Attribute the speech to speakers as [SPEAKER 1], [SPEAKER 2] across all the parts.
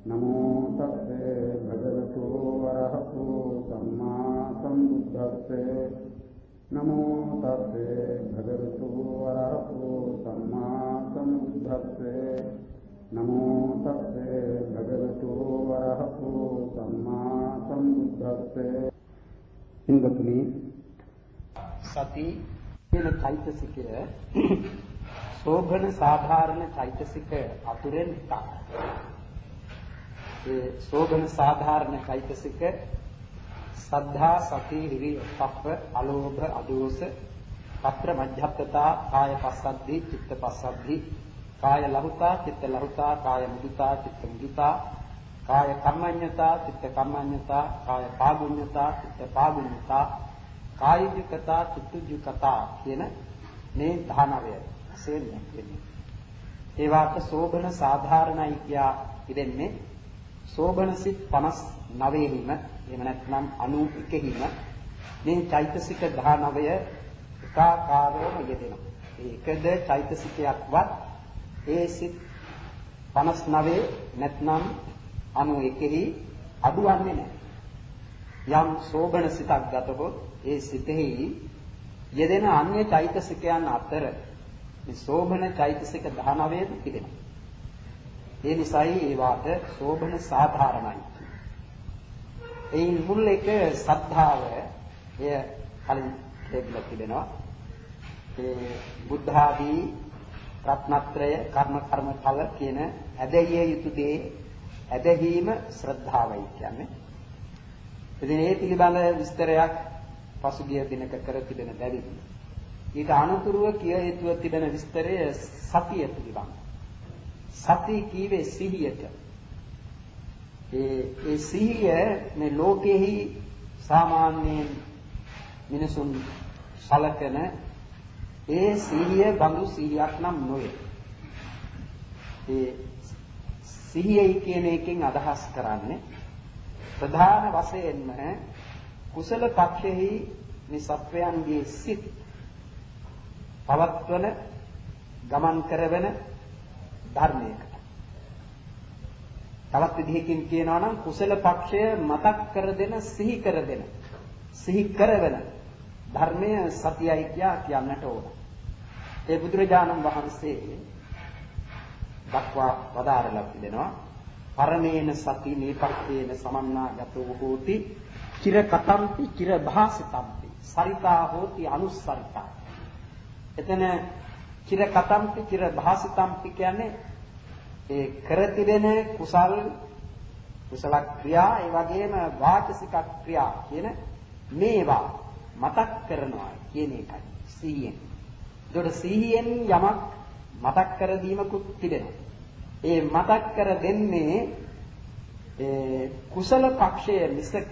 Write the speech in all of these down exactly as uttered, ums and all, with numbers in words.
[SPEAKER 1] නමෝ තස්සේ භගවතු වරහතු සම්මා සම්බුද්දස්සේ නමෝ තස්සේ භගවතු වරහතු සම්මා සම්බුද්දස්සේ නමෝ තස්සේ භගවතු වරහතු සම්මා සම්බුද්දස්සේ ඉන්දතුනි
[SPEAKER 2] සති වෙන චෛතසිකය සෝභන සාධාරණ චෛතසික අතුරෙන් එකක්. ඒ සෝභන සාධාරණ චෛතසික සද්ධා සති හිරි පප්ප අලෝභ අදෝස පත්‍ර මධ්‍යත්තතා කාය පස්සද්ධි චිත්ත පස්සද්ධි කාය ලහුතා චිත්ත ලහුතා කාය මුදිතා චිත්ත මුදිතා කාය කම්මඤ්ඤතා චිත්ත කම්මඤ්ඤතා කාය පාගුඤ්ඤතා චිත්ත පාගුඤ්ඤතා කායිකතා චිත්තජුකතා කියන මේ ධානවය වශයෙන් දැක්වෙන්නේ. ඒ වාට සෝභන සාධාරණයි කියා ඉදෙන්නේ සෝභන සිත් පනස් නවය හිම එහෙම නැත්නම් අනූප හිම මේ චෛතසික ධානවය එකාකාරවම යෙදෙනවා. ඒකද චෛතසිකයක්වත් ඒ සිත් පනස් නවය නැත්නම් අනූප හි අඩුවන්නේ නැහැ. යම් සෝභන සිතක් ගතහොත් ඒ සිතෙහි යෙදෙන අන්‍ය චෛතසිකයන් අතර මේ සෝභන චෛතසික ධානවයේ තිබෙනවා. ඒ නිසායි ඒ වාට සෝභන සාධාරණයි. ඒ මුල් එක සද්ධාව එය කලින් දෙන්න තිබෙනවා. ඒ බුද්ධ ආදී රත්නත්‍රය කර්ම කර්ම ඵල කියන ඇදහිය යුතු දේ ඇදහිීම ශ්‍රද්ධාවයි කියන්නේ. ඉතින් මේ පිළිබඳ විස්තරයක් පසුගිය දිනක කර තිබෙන බැවින් ඊට අනුතුරුව කිය යුතුව තිබෙන විස්තරය සතිය පිළිබඳ. සති කීවේ සිහියට. ඒ ඒ සිහිය මේ ලෝකෙහි සාමාන්‍යයෙන් මිනිසුන් සලකන ඒ සිහිය බඳු සිහියක් නම් නොවේ. ඒ සිහියයි කියන එකෙන් අදහස් කරන්නේ ප්‍රධාන වශයෙන්ම කුසල පක්ෂෙහි මේ සත්වයන්ගේ සිත් පවත්වන ගමන් කරවන ධර්මයකට. තවත් විදිහකින් කියනවා නම් කුසල පක්ෂය මතක් කර දෙන සිහි කර දෙන සිහි කරවන ධර්මය සතියයි කියා කියන්නට ඕන. ඒ බුදුරජාණන් වහන්සේ දක්වා වදාරලා තිබෙනවා පරමේන සති නීපත්තේන සමන්නාගතෝ හෝති චිර කතම්පි චිර භාසිතම්පි සරිතා හෝති අනුස්සරිතා. එතන චිර කතම්පි චිර භාසිතම්පි කියන්නේ ඒ කර තිබෙන කුසල් කුසල ක්‍රියා ඒ වගේම වාචසික ක්‍රියා කියන මේවා මතක් කරනවා කියන එකයි සිහියෙන්. ඒකට සිහියෙන් යමක් මතක් කර දීමකුත් තිබෙනවා. ඒ මතක් කර දෙන්නේ ඒ කුසල පක්ෂය මිසක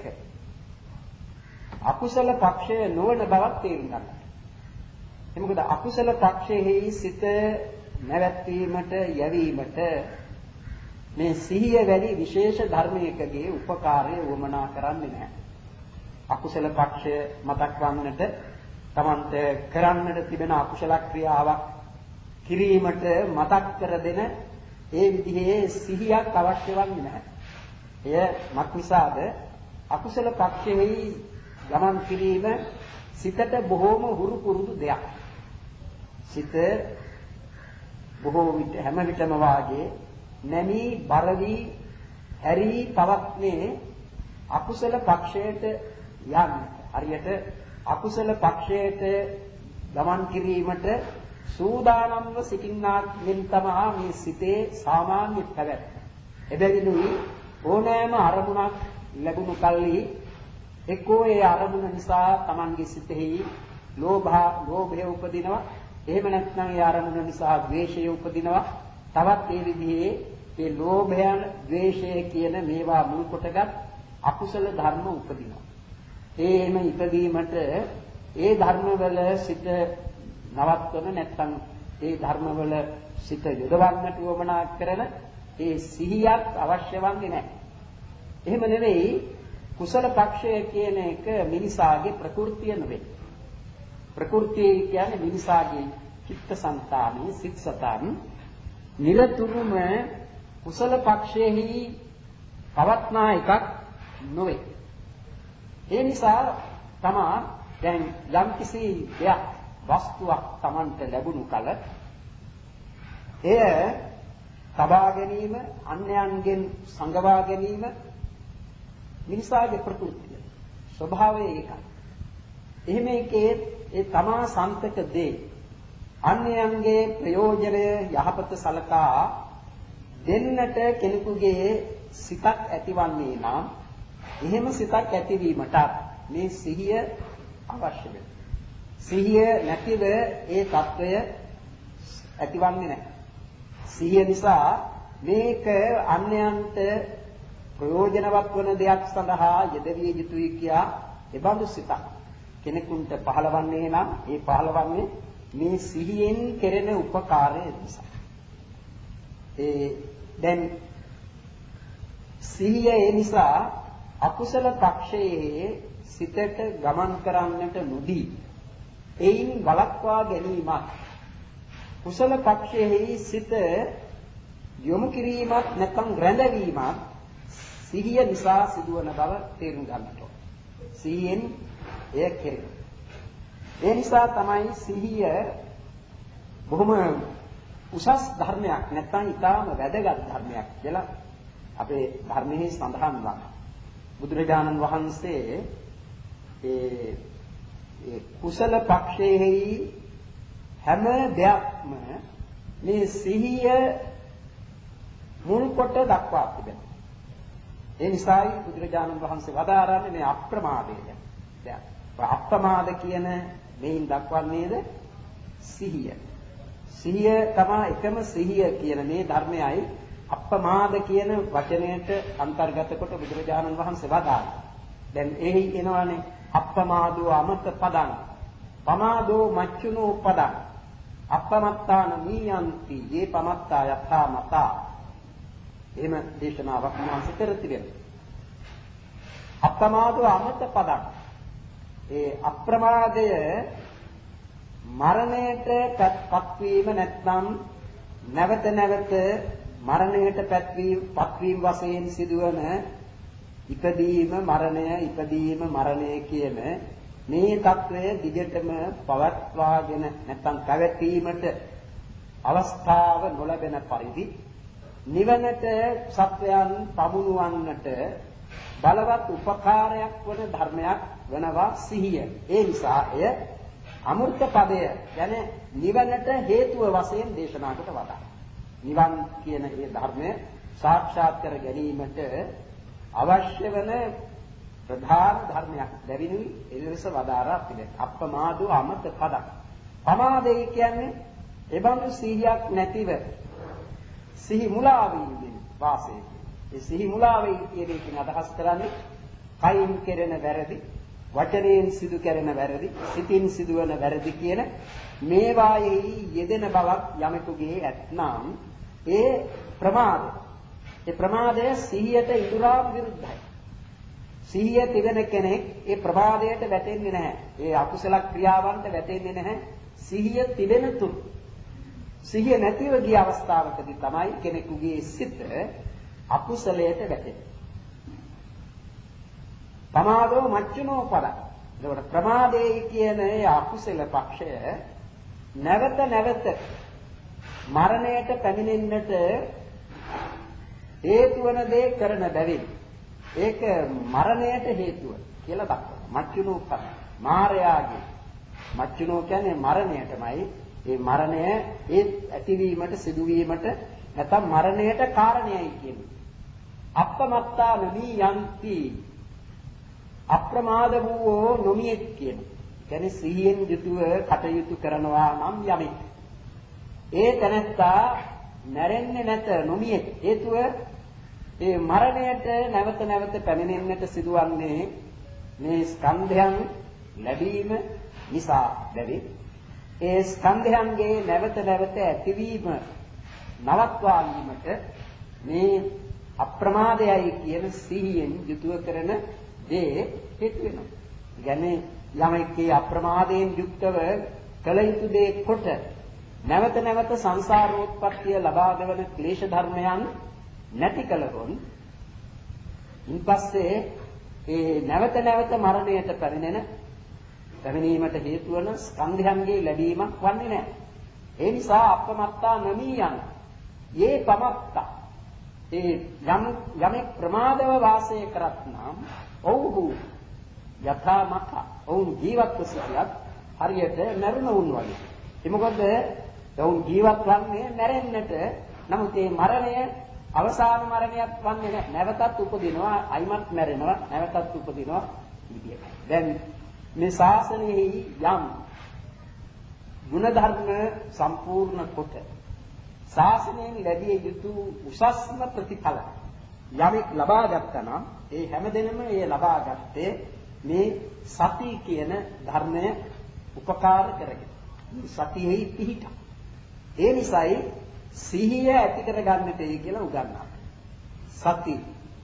[SPEAKER 2] අකුසල පක්ෂය නොවන බවක් තේරුම් ගන්න. ඒ මොකද අකුසල පක්ෂයෙහි සිත නැවැත්වීමට යැවීමට මේ සිහිය වැනි විශේෂ ධර්මයකගේ උපකාරය වමනා කරන්නේ නැහැ. අකුසල පක්ෂය මතක් වන්නට තමන්ට කරන්නට තිබෙන අකුසල ක්‍රියාවක් කිරීමට මතක් කර දෙන ඒ විදිහේ සිහියක් අවශ්‍ය වන්නේ නැහැ. එය මක්නිසාද අකුසල පක්ෂයෙහි ගමන් කිරීම සිතට බොහෝම හුරු පුරුදු දෙයක්. සිත බොහෝ විට හැම විටම වාගේ නැමී බර වී හැරි පවත්නේ අකුසල පක්ෂයට යන්න. හරියට අකුසල පක්ෂයට ගමන් කිරීමට සූදානම්ව සිටින්නාක් මෙන් තමයි මේ සිතේ සාමාන්‍ය පැවැත්ම. එබැවිනුයි ඕනෑම අරමුණක් ලැබුණු කල්හි එක්කෝ ඒ අරමුණ නිසා Tamanගේ සිතෙහි ලෝභා ලෝභය උපදිනවා. එහෙම නැත්නම් ඒ අරමුණ නිසා ද්වේෂය උපදිනවා. තවත් ඒ විදිහේ ඒ ලෝභය ද්වේෂය කියන මේවා මුල් කොටගත් අකුසල ධර්ම උපදිනවා. ඒම ඉපදීමට ඒ ධර්මවල සිත නවත්වන නැත්නම් ඒ ධර්මවල සිත යොදවන්නට උවමනා කරන ඒ සිහියක් අවශ්‍ය වන්නේ නැහැ. එහෙම නෙවෙයි කුසල පක්ෂය කියන එක මිනිසාගේ ප්‍රകൃතිය නෙවෙයි. ප්‍රകൃතිය කියන්නේ මිනිසාගේ චිත්තසංතානී සිත් සතන් නිරතුරුම කුසල පක්ෂයෙහි පවත්නා එකක් නොවේ. ඒ නිසා තමා දැන් යම්කිසි දෙයක් වස්තුවක් Tamanට ලැබුණු කල එය තබා ගැනීම, අන්‍යයන්ගෙන් සංගවා ගැනීම මිනිසාගේ ප්‍රകൃතිය ස්වභාවය ඒකයි. එහෙම එකේ ඒ තමා සන්තක දේ අන්‍යයන්ගේ ප්‍රයෝජනය යහපත සලකා දෙන්නට කෙනෙකුගේ සිතක් ඇතිවන්නේ නම් එහෙම සිතක් ඇතිවීමට මේ සිහිය අවශ්‍ය වෙනවා. සිහිය නැතිව ඒ తত্ত্বය ඇතිවන්නේ නැහැ. සිහිය නිසා මේක අන්‍යයන්ට ප්‍රයෝජනවත් වන දෙයක් සඳහා යෙදවිය යුතුයි කියා එබඳු සිතක් කෙනෙකුට පහළවන්නේ නම් ඒ පහළවන්නේ මේ සිහියෙන් කෙරෙන උපකාරය නිසා. ඒ දැන් සිහිය ඒ නිසා අකුසල පක්ෂයේ සිතට ගමන් කරන්නට නොදී එයින් වළක්වා ගැනීමත් කුසල පක්ෂයේ සිත යොමු කිරීමත් නැත්නම් රැඳවීමත් සිහිය නිසා සිදුවන බව තේරුම් ගන්නට ඕන. සිහියෙන් එය කෙරේ. ඒ නිසා තමයි සිහිය බොහොම උසස් ධර්මයක් නැත්නම් ඊටාම වැදගත් ධර්මයක් කියලා අපේ ධර්මයේ සඳහන් වනවා. බුදුරජාණන් වහන්සේ ඒ ඒ කුසල පක්ෂයේ හැම දෙයක්ම මේ සිහිය මුල් කොට දක්වා තිබෙනවා. ඒ නිසායි බුදුරජාණන් වහන්සේ වදාරන්නේ මේ අප්‍රමාදය. දැන් අප්‍රමාද කියන මේන් දක්වන්නේද සිහිය. සිහිය තමයි එකම සිහිය කියන මේ ධර්මයයි අප්‍රමාද කියන වචනයට අන්තර්ගත කොට බුදුරජාණන් වහන්සේ වදාළා. දැන් එහි එනවානේ අප්‍රමාදෝ අමත පදං පමාදෝ මච්චුනෝ පදං අපමත්තාන නීයන්ති යේ පමත්තා යථා මතා. එහෙම දේශනාවක් වහන්සේ කර තිබෙනවා. අප්‍රමාදෝ අමත පදං ඒ අප්‍රමාදය මරණයට පත්වීම නැත්නම් නැවත නැවත මරණයට පත්වීම පත්වීම වශයෙන් සිදුවන ඉපදීම මරණය ඉපදීම මරණය කියන මේ తත්වය දිගටම පවත්වාගෙන නැත්නම් පැවැත්වීමට අවස්ථාව නොලැබෙන පරිදි නිවනට සත්වයන් පමුණුවන්නට බලවත් උපකාරයක් වන ධර්මයක් වෙනවා සිහිය. ඒ නිසා එය අමෘත පදය යන නිවනට හේතුව වශයෙන් දේශනා කොට වදාළා. නිවන් කියන ඒ ධර්මය සාක්ෂාත් කර ගැනීමට අවශ්‍ය වන ප්‍රධාන ධර්මයක් ලැබෙනුයි එලෙස වදාරා තිබෙනවා. අප්‍රමාදෝ අමත පදක්. පමාදේ කියන්නේ එබඳු සිහියක් නැතිව සිහි මුලා වීමෙන් වාසය. ඒ සිහි මුලා වේ කියන එකෙන් අදහස් කරන්නේ කයින් කෙරෙන වැරදි, වචනයෙන් සිදු කෙරෙන වැරදි, සිතින් සිදුවන වැරදි කියන මේවායේ යෙදෙන බවක් යමෙකුගේ ඇතනම් ඒ ප්‍රමාදය. ඒ ප්‍රමාදය සිහියට ඉදුරා විරුද්ධයි. සිහිය තිබෙන කෙනෙක් ඒ ප්‍රමාදයට වැටෙන්නේ නැහැ. ඒ අකුසල ක්‍රියාවන්ට වැටෙන්නේ නැහැ. සිහිය තිබෙන තුරු. සිහිය නැතිව ගිය අවස්ථාවකදී තමයි කෙනෙකුගේ සිත අකුසලයට වැටෙන්නේ. ප්‍රමාදෝ මච්චුනෝ පද. ඒකට ප්‍රමාදේ කියන ඒ අකුසල පක්ෂය නැවත නැවත මරණයට පැමිණෙන්නට හේතු වන දේ කරන බැවින් ඒක මරණයට හේතුව කියලා දක්වනවා. මච්චුනෝ පද. මායාගේ මච්චුනෝ කියන්නේ මරණයටමයි. ඒ මරණය ඒ ඇතිවීමට සිදුවීමට නැත්නම් මරණයට කාරණයයි කියන්නේ. අප්‍රමත්තා නොමි යන්ති අප්‍රමාද වූ නොමියෙක් කියන. කියන්නේ සිහියෙන් යුතුව කටයුතු කරනවා නම් යමෙක්. ඒ තැනත්තා නැරෙන්නේ නැත නොමියෙක්. හේතුව ඒ මරණයට නැවත නැවත පැමිණෙන්නට සිදුවන්නේ මේ ස්කන්ධයන් ලැබීම නිසා බැරි. ඒ ස්කන්ධයන්ගේ නැවත නැවත ඇතිවීම නවත්වා ගැනීමට මේ අප්‍රමාදයයි කියන සිහියෙන් යුතුව කරන දේ හේතු වෙනවා. කියන්නේ යමෙක්ගේ අප්‍රමාදයෙන් යුක්තව කළ යුතු දේ කොට නැවත නැවත සංසාරෝත්පත්තිය ලබා දෙවන ක්ලේශ ධර්මයන් නැති කලොත් ඉන්පස්සේ ඒ නැවත නැවත මරණයට පැමිණෙන පැමිණීමට හේතු වන ස්කන්ධයන්ගේ ලැබීමක් වන්නේ නැහැ. ඒ නිසා අපමත්තා නමී යන. යේ පමත්තා. ඒ යම් යමෙක් ප්‍රමාදව වාසය කරත් නම් ඔව්හු යථා මත ඔවුන් ජීවත්ව සිටියත් හරියට මරුණ වුන් වගේ. ඒ මොකද ඔවුන් ජීවත් වන්නේ මැරෙන්නට. නමුත් මේ මරණය අවසාන මරණයක් වන්නේ නැහැ. නැවතත් උපදිනවා, අයිමත් මැරෙනවා, නැවතත් උපදිනවා විදියට. දැන් මේ ශාසනයේ යම් ගුණධර්ම සම්පූර්ණ කොට ශාසනයෙන් ලැබිය යුතු උසස්ම ප්‍රතිඵල යමෙක් ලබා ගත්තා නම් ඒ හැමදෙනම ඒ ලබා ගත්තේ මේ සති කියන ධර්මය උපකාර කරගෙන. සතියෙහි පිහිට. ඒ නිසායි සිහිය ඇති කර ගන්නටයි කියලා උගන්වනවා. සති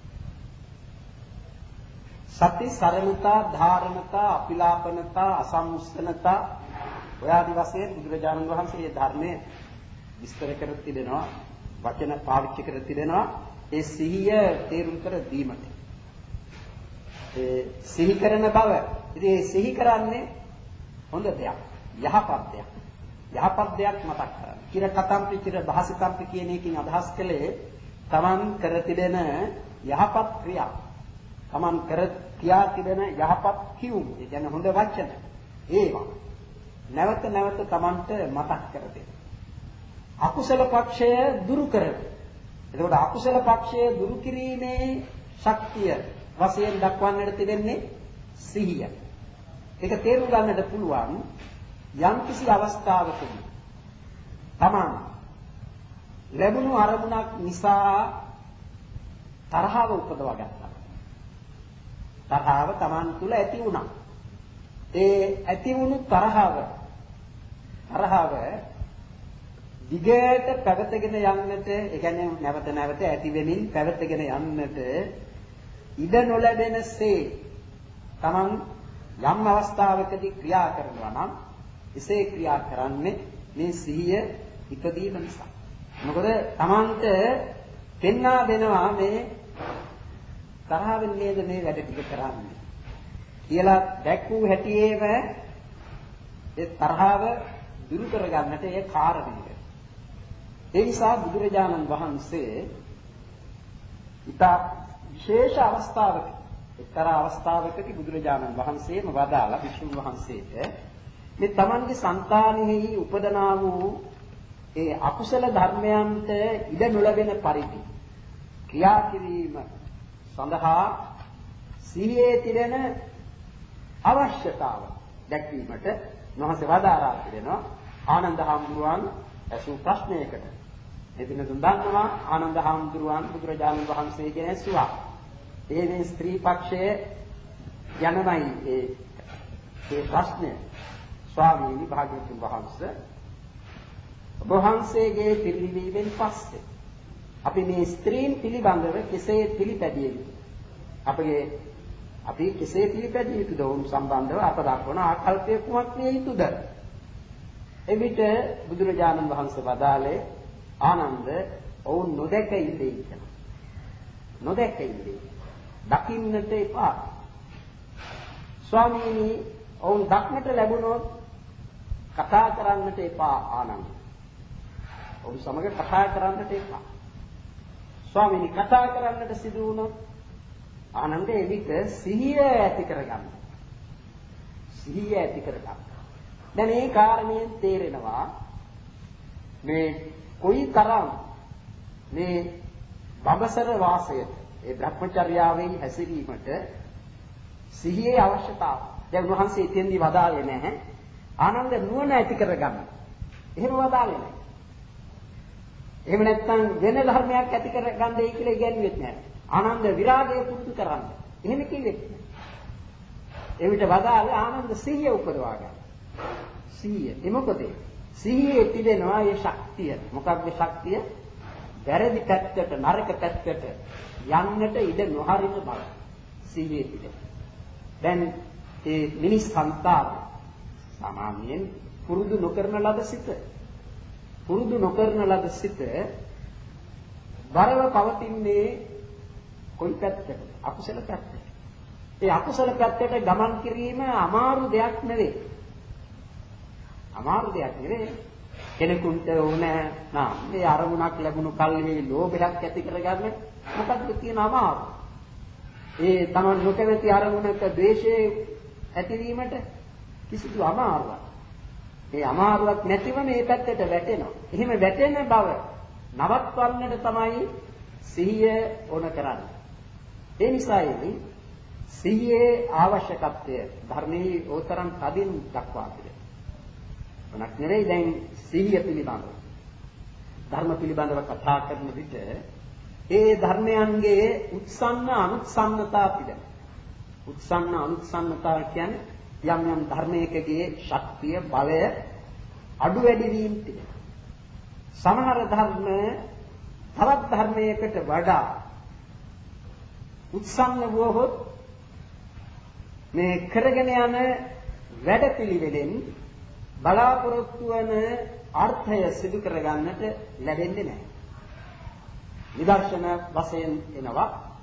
[SPEAKER 2] සති සරලතා, ධාරණතා, අපිලාපනතා, අසම්මුස්සනතා ඔය ආදි වශයෙන් බුදුරජාණන් වහන්සේ මේ ධර්මයේ විස්තර කර තිබෙනවා, වචන පාවිච්චි කර තිබෙනවා ඒ සිහිය තේරුම් කර දීමට. ඒ සිහි කරන බව. ඉතින් ඒ සිහි කරන්නේ හොඳ දෙයක්, යහපත් දෙයක්. යහපත් දෙයක් මතක් කරගන්න. චිර කතම්පි චිර භාසිතම්පි කියන එකකින් අදහස් කළේ තමන් කර තිබෙන යහපත් ක්‍රියා. තමන් කර කියා තිබෙන යහපත් කියුම්. ඒ කියන්නේ හොඳ වචන. ඒවා නැවත නැවත තමන්ට මතක් කර දෙන්න. අකුසල පක්ෂය දුරු කරන. එතකොට අකුසල පක්ෂය දුරු කිරීමේ ශක්තිය වශයෙන් දක්වන්නට තිබෙන්නේ සිහිය. ඒක තේරුම් ගන්නට පුළුවන් යම් කිසි අවස්ථාවකදී තමන් ලැබුණු අරමුණක් නිසා තරහව උපදවා ගත්තා. තරහව තමන් තුළ ඇති වුණා. ඒ ඇති වුණු තරහව තරහව දිගට පැවතගෙන යන්නට, ඒ කියන්නේ නැවත නැවත ඇති වෙමින් පැවතගෙන යන්නට ඉඩ නොලැබෙනසේ තමන් යම් අවස්ථාවකදී ක්‍රියා කරනවා නම් එසේ ක්‍රියා කරන්නේ මේ සිහිය ඉපදීම නිසා. මොකද තමන්ට පෙන්වා දෙනවා මේ තරහින් නේද මේ වැඩ ටික කරන්නේ කියලා දැක්වූ හැටියේම ඒ තරහව දුරු කරගන්නට ඒ කාරණය. ඒ නිසා බුදුරජාණන් වහන්සේ ඉතා විශේෂ අවස්ථාවක එක්තරා අවස්ථාවකදී බුදුරජාණන් වහන්සේම වදාලා විසුණු වහන්සේට මේ තමන්ගේ సంతානෙහි උපදනා වූ ඒ අකුසල ධර්මයන්ට ඉඩ නොලැබෙන පරිදි ක්‍රියා කිරීම සඳහා සිහියේ තිබෙන අවශ්‍යතාව දැක්වීමට උන්වහන්සේ වදාරා තිබෙනවා. ආනන්ද හාමුදුරුවන් ඇසූ ප්‍රශ්නයකට එදින තුන් දන්නවා ආනන්ද හාමුදුරුවන් බුදුරජාණන් වහන්සේගෙන් ඇසුවා. ඒ මේ ස්ත්‍රී පක්ෂයේ යනමයි ඒ ඒ ප්‍රශ්නය. ස්වාමීනි භාග්‍යවතුන් වහන්සේ ඔබ වහන්සේගේ පිළිවිවෙන් පස්සේ අපි මේ ස්ත්‍රීන් පිළිබඳව කෙසේ පිළිපැදිය යුතුද? අපගේ අපි කෙසේ පිළිපැදිය යුතුද? ඔවුන් සම්බන්ධව අප දක්වන ආකල්පය කුමක් විය යුතුද? එවිට බුදුරජාණන් වහන්සේ වදාළේ ආනන්ද ඔවුන් නොදැක ඉන්නේ කියලා. නොදැක ඉන්නේ. දකින්නට එපා. ස්වාමීනි ඔවුන් දක්නට ලැබුණොත් කතා කරන්නට එපා ආනන්ද. ඔවුන් සමග කතා කරන්නට එපා. ස්වාමීනි කතා කරන්නට සිදු වුණොත් ආනන්ද එවිට සිහිය ඇති කරගන්න. සිහිය ඇති කරගන්න. දැන් මේ කාරණයෙන් තේරෙනවා මේ කොයිතරම් මේ බඹසර වාසයට ඒ භ්‍රමචර්යාවෙහි හැසිරීමට සිහියේ අවශ්‍යතාවය. දැන් උන්වහන්සේ එතෙන්දී වදාළේ නැහැ ආනන්ද නුවණ ඇති කරගන්න. එහෙම වදාළේ නැහැ. එහෙම නැත්නම් වෙන ධර්මයක් ඇති කරගන්නයි කියලා ඉගැන්වෙත් නැහැ. ආනන්ද විරාගය පුරුදු කරන්න. එහෙම කිව්වෙත් නැහැ. එවිට වදාළේ ආනන්ද සිහිය උපදවා ගන්න. සිහිය. ඒ මොකද? සිහියේ තිබෙනවා ඒ ශක්තිය. මොකක්ද ශක්තිය? වැරදි පැත්තට, නරක පැත්තට යන්නට ඉඩ නොහරින බව. සිහියේ තිබෙන. දැන් ඒ මිනිස් සංතාව සාමාන්‍යයෙන් පුරුදු නොකරන ලද සිත. පුරුදු නොකරන ලද සිත වරව පවතින්නේ කොයි පැත්තට? අකුසල පැත්තට. ඒ අකුසල පැත්තට ගමන් කිරීම අමාරු දෙයක් නෙවෙයි. අමාරු දෙයක් නෙවෙයි. කෙනෙකුට ඕන නම් මේ අරමුණක් ලැබුණු කල්හි ලෝභයක් ඇති කරගන්න මොකක්ද තියෙන අමාරු? ඒ තමන් නොකැමති අරමුණක ද්වේෂයේ ඇතිවීමට කිසිදු අමාරුවක්. මේ අමාරුවක් නැතිව මේ පැත්තට වැටෙනවා. එහෙම වැටෙන බව නවත්වන්නට තමයි සිහිය ඕන කරන්නේ. ඒ නිසායි සිහියේ අවශ්‍යකත්වය ධර්මයේ ඕතරම් තදින් දක්වා තිබෙනවා. මොනක් නෙවෙයි දැන් සිහිය පිළිබඳව. ධර්ම පිළිබඳව කතා කරන විට ඒ ධර්මයන්ගේ උත්සන්න අනුත්සන්නතා පිළිබඳ. උත්සන්න අනුත්සන්නතා කියන්නේ යම් යම් ධර්මයකගේ ශක්තිය බලය අඩු වැඩි වීම තිබෙනවා. සමහර ධර්ම තවත් ධර්මයකට වඩා උත්සන්න වූහොත් මේ කරගෙන යන වැඩපිළිවෙලෙන් බලාපොරොත්තු වන අර්ථය සිදු කරගන්නට ලැබෙන්නේ නැහැ. නිදර්ශන වශයෙන් එනවා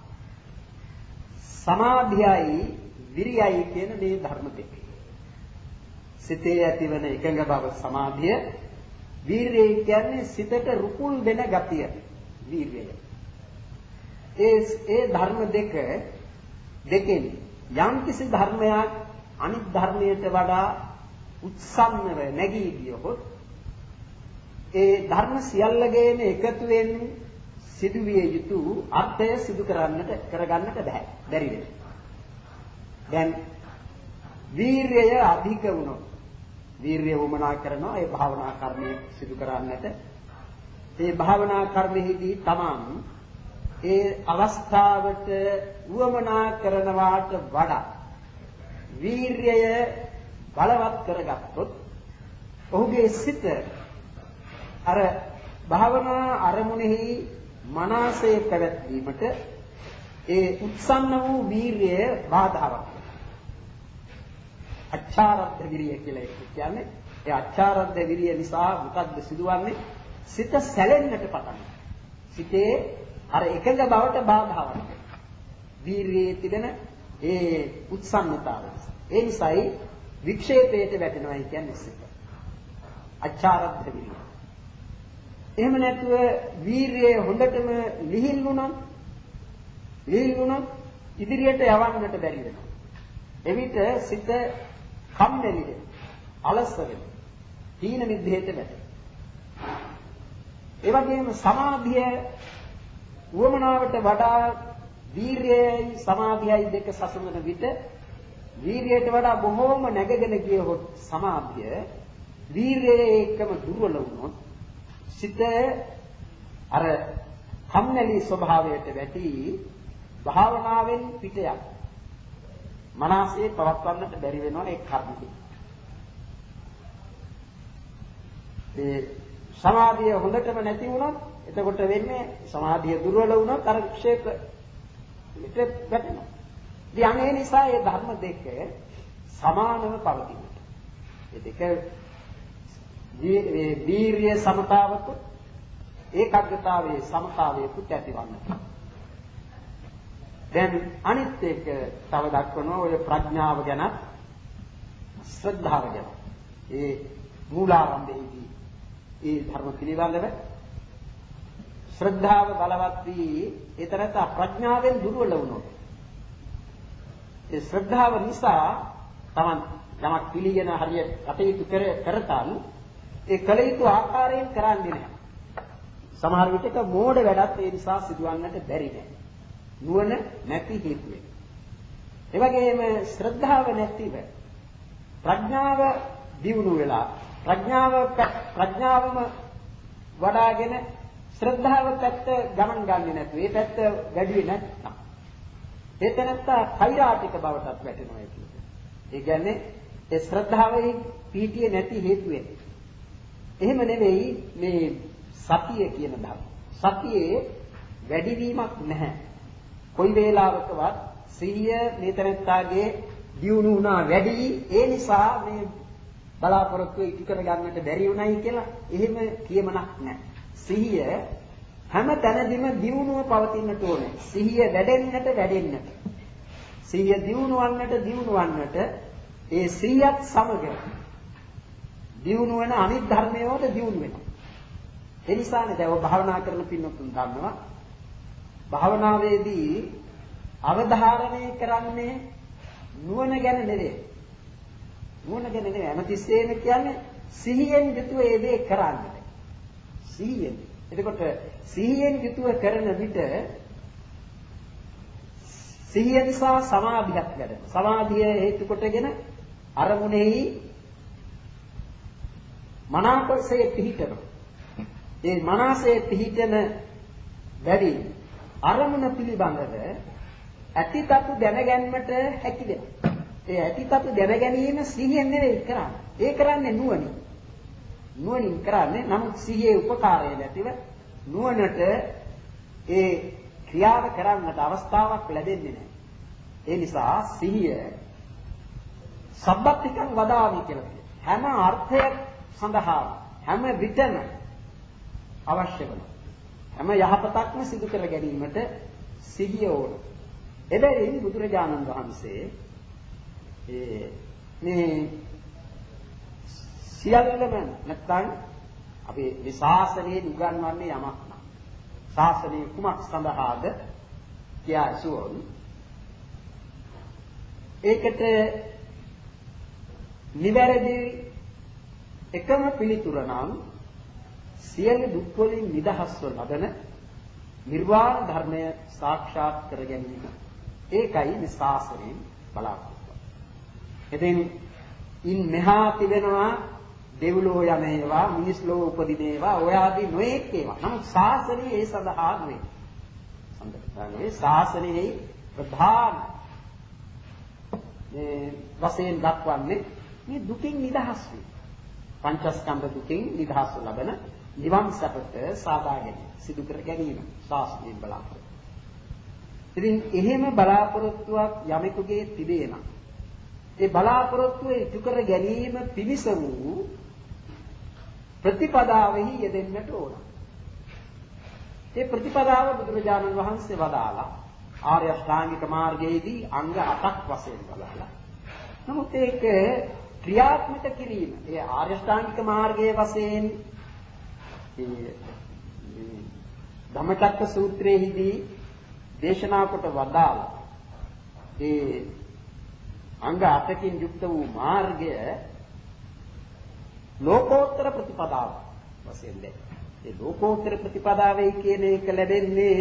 [SPEAKER 2] සමාධියයි විරියයි කියන මේ ධර්ම දෙක. සිතේ ඇතිවන එකඟ බව සමාධිය, වීර්යය කියන්නේ සිතට රුකුල් දෙන ගතිය වීර්යය. ඒ ඒ ධර්ම දෙක දෙකෙන් යම්කිසි ධර්මයක් අනිත් ධර්මයට වඩා උත්සන්නව නැගී ගියොත් ඒ ධර්ම සියල්ලගේම එකතුවෙන් සිදුවිය යුතු අර්ථය සිදු කරන්නට කරගන්නට බෑ බැරි වෙනවා. දැන් වීර්යය අධික වුණොත් වීර්යය වමනා කරනවා ඒ භාවනා කර්මය සිදු කරන්නට. ඒ භාවනා කර්මෙහිදී තමන් ඒ අවස්ථාවට වමනා කරනවාට වඩා වීර්යය බලවත් කරගත්තොත් ඔහුගේ සිත අර භාවනා අරමුණෙහි මනසේ පැවැත්වීමට ඒ උත්සන්න වූ වීර්යය බාධාවක්. අච්ඡාරද්ධ විරිය කියලා කියන්නේ ඒ අච්ඡාරද්ධ විරිය නිසා මොකද්ද සිදුවන්නේ? සිත සැලෙන්නට පටන් ගන්නවා. සිතේ අර එකඟ බවට බාධාවක්. වීර්යයේ තිබෙන ඒ උත්සන්නතාවය. ඒ නිසායි වික්ෂේපයට වැටෙනවා කියන්නේ සිත. අච්ඡාරද්ධ විරිය. එහෙම නැතුව වීර්යය හොඳටම ලිහිල් වුණොත් ලිහිල් වුණොත් ඉදිරියට යවන්නට බැරි වෙනවා. එවිට සිත කම්මැලි වෙනවා. අලස වෙනවා. තීන මිද්දේට වැටෙනවා. ඒ වගේම සමාධිය උවමනාවට වඩා වීර්යයයි සමාධියයි දෙක සසඳන විට වීර්යයට වඩා බොහෝම නැගගෙන ගියොත් සමාධිය වීර්යයේ එකම දුර්වල වුණොත් සිත අර කම්මැලි ස්වභාවයට වැටි භාවනාවෙන් පිට යන මනසේ පවත්වන්නට බැරි වෙනවා ඒ කර්මෙ. ඒ සමාධිය හොඳටම නැති වුණොත් එතකොට වෙන්නේ සමාධිය දුර්වල වුණොත් අර ක්ෂේප පිට වැටෙනවා. ඉතින් අනේ නිසා මේ ධර්ම දෙක සමානව පවතිනවා. මේ දෙක මේ වීර්ය සමතාවක ඒකාග්‍රතාවයේ සමතාවයකුත් ඇතිවන්නට. දැන් අනිත් එක තව දක්වනවා ඔය ප්‍රඥාව ගැන ශ්‍රද්ධාව ගැන. ඒ මූලාරම්භයේදී ඒ ධර්ම පිළිබඳව ශ්‍රද්ධාව බලවත් වී ඒතරත ප්‍රඥාවෙන් දුර්වල වුණොත් ඒ ශ්‍රද්ධාව නිසා Taman යමක් පිළිගෙන හරියට කටයුතු කර කරතල් ඒ කල යුතු ආකාරයෙන් කරන්නේ නැහැ. සමහර විටක මෝඩ වැඩත් ඒ නිසා සිදුවන්නට බැරි නෑ. නුවණ නැති හේතුවෙන්. ඒ වගේම ශ්‍රද්ධාව නැතිව ප්‍රඥාව දියුණු වෙලා ප්‍රඥාව ප්‍රඥාවම වඩාගෙන ශ්‍රද්ධාව පැත්ත ගමන් ගන්නේ නැතුව ඒ පැත්ත වැඩි වෙන්නේ නැත්නම් ඒ තැනත්තා කෛරාටික බවටත් වැටෙනවා කියන්නේ. ඒ කියන්නේ ඒ ශ්‍රද්ධාවෙහි පීතිය නැති හේතුවෙන්. එහෙම නෙවෙයි මේ සතිය කියන ධර්ම. සතියේ වැඩිවීමක් නැහැ. කොයි වේලාවකවත් සිහිය මේ තැනත්තාගේ දියුණු වුණා වැඩි ඒ නිසා මේ බලාපොරොත්තු ඉටු කර ගන්නට බැරි වුණයි කියලා එහෙම කියමනක් නැහැ. සිහිය හැම තැනදීම දියුණුව පවතින්නට ඕනේ. සිහිය වැඩෙන්නට වැඩෙන්නට. සිහිය දියුණුවන්නට දියුණුවන්නට ඒ සිහියත් සමග දියුණු වෙන අනිත් ධර්මයෝට දියුණු වෙනවා. ඒ නිසානේ දැන් ඔය භාවනා කරන පින්නතුන් දන්නවා. භාවනාවේදී අවධාරණය කරන්නේ නුවණ ගැන නෙවෙයි. නුවණ ගැන නෙවෙයි. හැමතිස්සෙම කියන්නේ සිහියෙන් යුතුව ඒ දේ කරන්නට. සිහියෙන්. එතකොට සිහියෙන් යුතුව කරන විට සිහිය නිසා සමාධියක් වැඩෙනවා. සමාධිය හේතු කොටගෙන අරමුණෙහි මනාපසේ පිහිටනවා. ඒ මනසේ පිහිටන බැරි අරමුණ පිළිබඳව ඇතිතතු දැනගැන්මට හැකි වෙනවා. ඒ ඇතිතතු දැන ගැනීම සිහියෙන් නෙවෙයි කරන්නේ. ඒ කරන්නේ නුවණින්. නුවණින් කරන්නේ නමුත් සිහියේ උපකාරය නැතිව නුවණට ඒ ක්‍රියාව කරන්නට අවස්ථාවක් ලැබෙන්නේ නැහැ. ඒ නිසා සිහිය සබ්බත්තිකං වදාමි කියලා කියනවා. හැම අර්ථයක් සඳහා හැම විටම අවශ්‍ය වෙනවා. හැම යහපතක්ම සිදු කර ගැනීමට සිහිය ඕන. එබැවින් බුදුරජාණන් වහන්සේ ඒ මේ සියල්ලම නැත්නම් අපේ මේ ශාසනයේ උගන්වන්නේ යමක් නම් ශාසනයේ කුමක් සඳහාද කියා ඇසුවොත් ඒකට නිවැරදි එකම පිළිතුර නම් සියලු දුක් වලින් නිදහස්ව ලබන නිර්වාණ ධර්මය සාක්ෂාත් කර ගැනීම. ඒකයි මේ ශාසනයෙන් බලාපොරොත්තු වෙන්නේ. ඉතින් ඉන් මෙහා තිබෙනවා දෙව්ලෝ යන ඒවා, මිනිස් ලෝක උපදින ඒවා, ඔය ආදී නොඑක් ඒවා. නමුත් ශාසනය ඒ සඳහා නෙවෙයි. සම්පූර්ණයෙන් ශාසනයේ ප්‍රධාන මේ වශයෙන් දක්වන්නේ මේ දුකින් නිදහස් වීම. පංචස්කන්ධ දුකින් නිදහස් ලබන නිවන් සැපත සාදා ගැනීම, සිදු කර ගැනීම ශාස්ත්‍රයෙන් බලාපොරොත්තු. ඉතින් එහෙම බලාපොරොත්තුවක් යමෙකුගේ තිබේ නම් ඒ බලාපොරොත්තුව ඉටු කර ගැනීම පිණිස වූ ප්‍රතිපදාවෙහි යෙදෙන්නට ඕන. ඒ ප්‍රතිපදාව බුදුරජාණන් වහන්සේ වදාලා ආර්ය අෂ්ටාංගික මාර්ගයේදී අංග අටක් වශයෙන් වදාලා. නමුත් ඒක ක්‍රියාත්මක කිරීම ඒ ආර්ය අෂ්ටාංගික මාර්ගයේ වශයෙන් ඒ ධම්මචක්ක සූත්‍රයේදී දේශනා කොට වදාලා ඒ අංග අටකින් යුක්ත වූ මාර්ගය ලෝකෝත්තර ප්‍රතිපදාව වශයෙන් දැක්කේ. ඒ ලෝකෝත්තර ප්‍රතිපදාවේ කියන එක ලැබෙන්නේ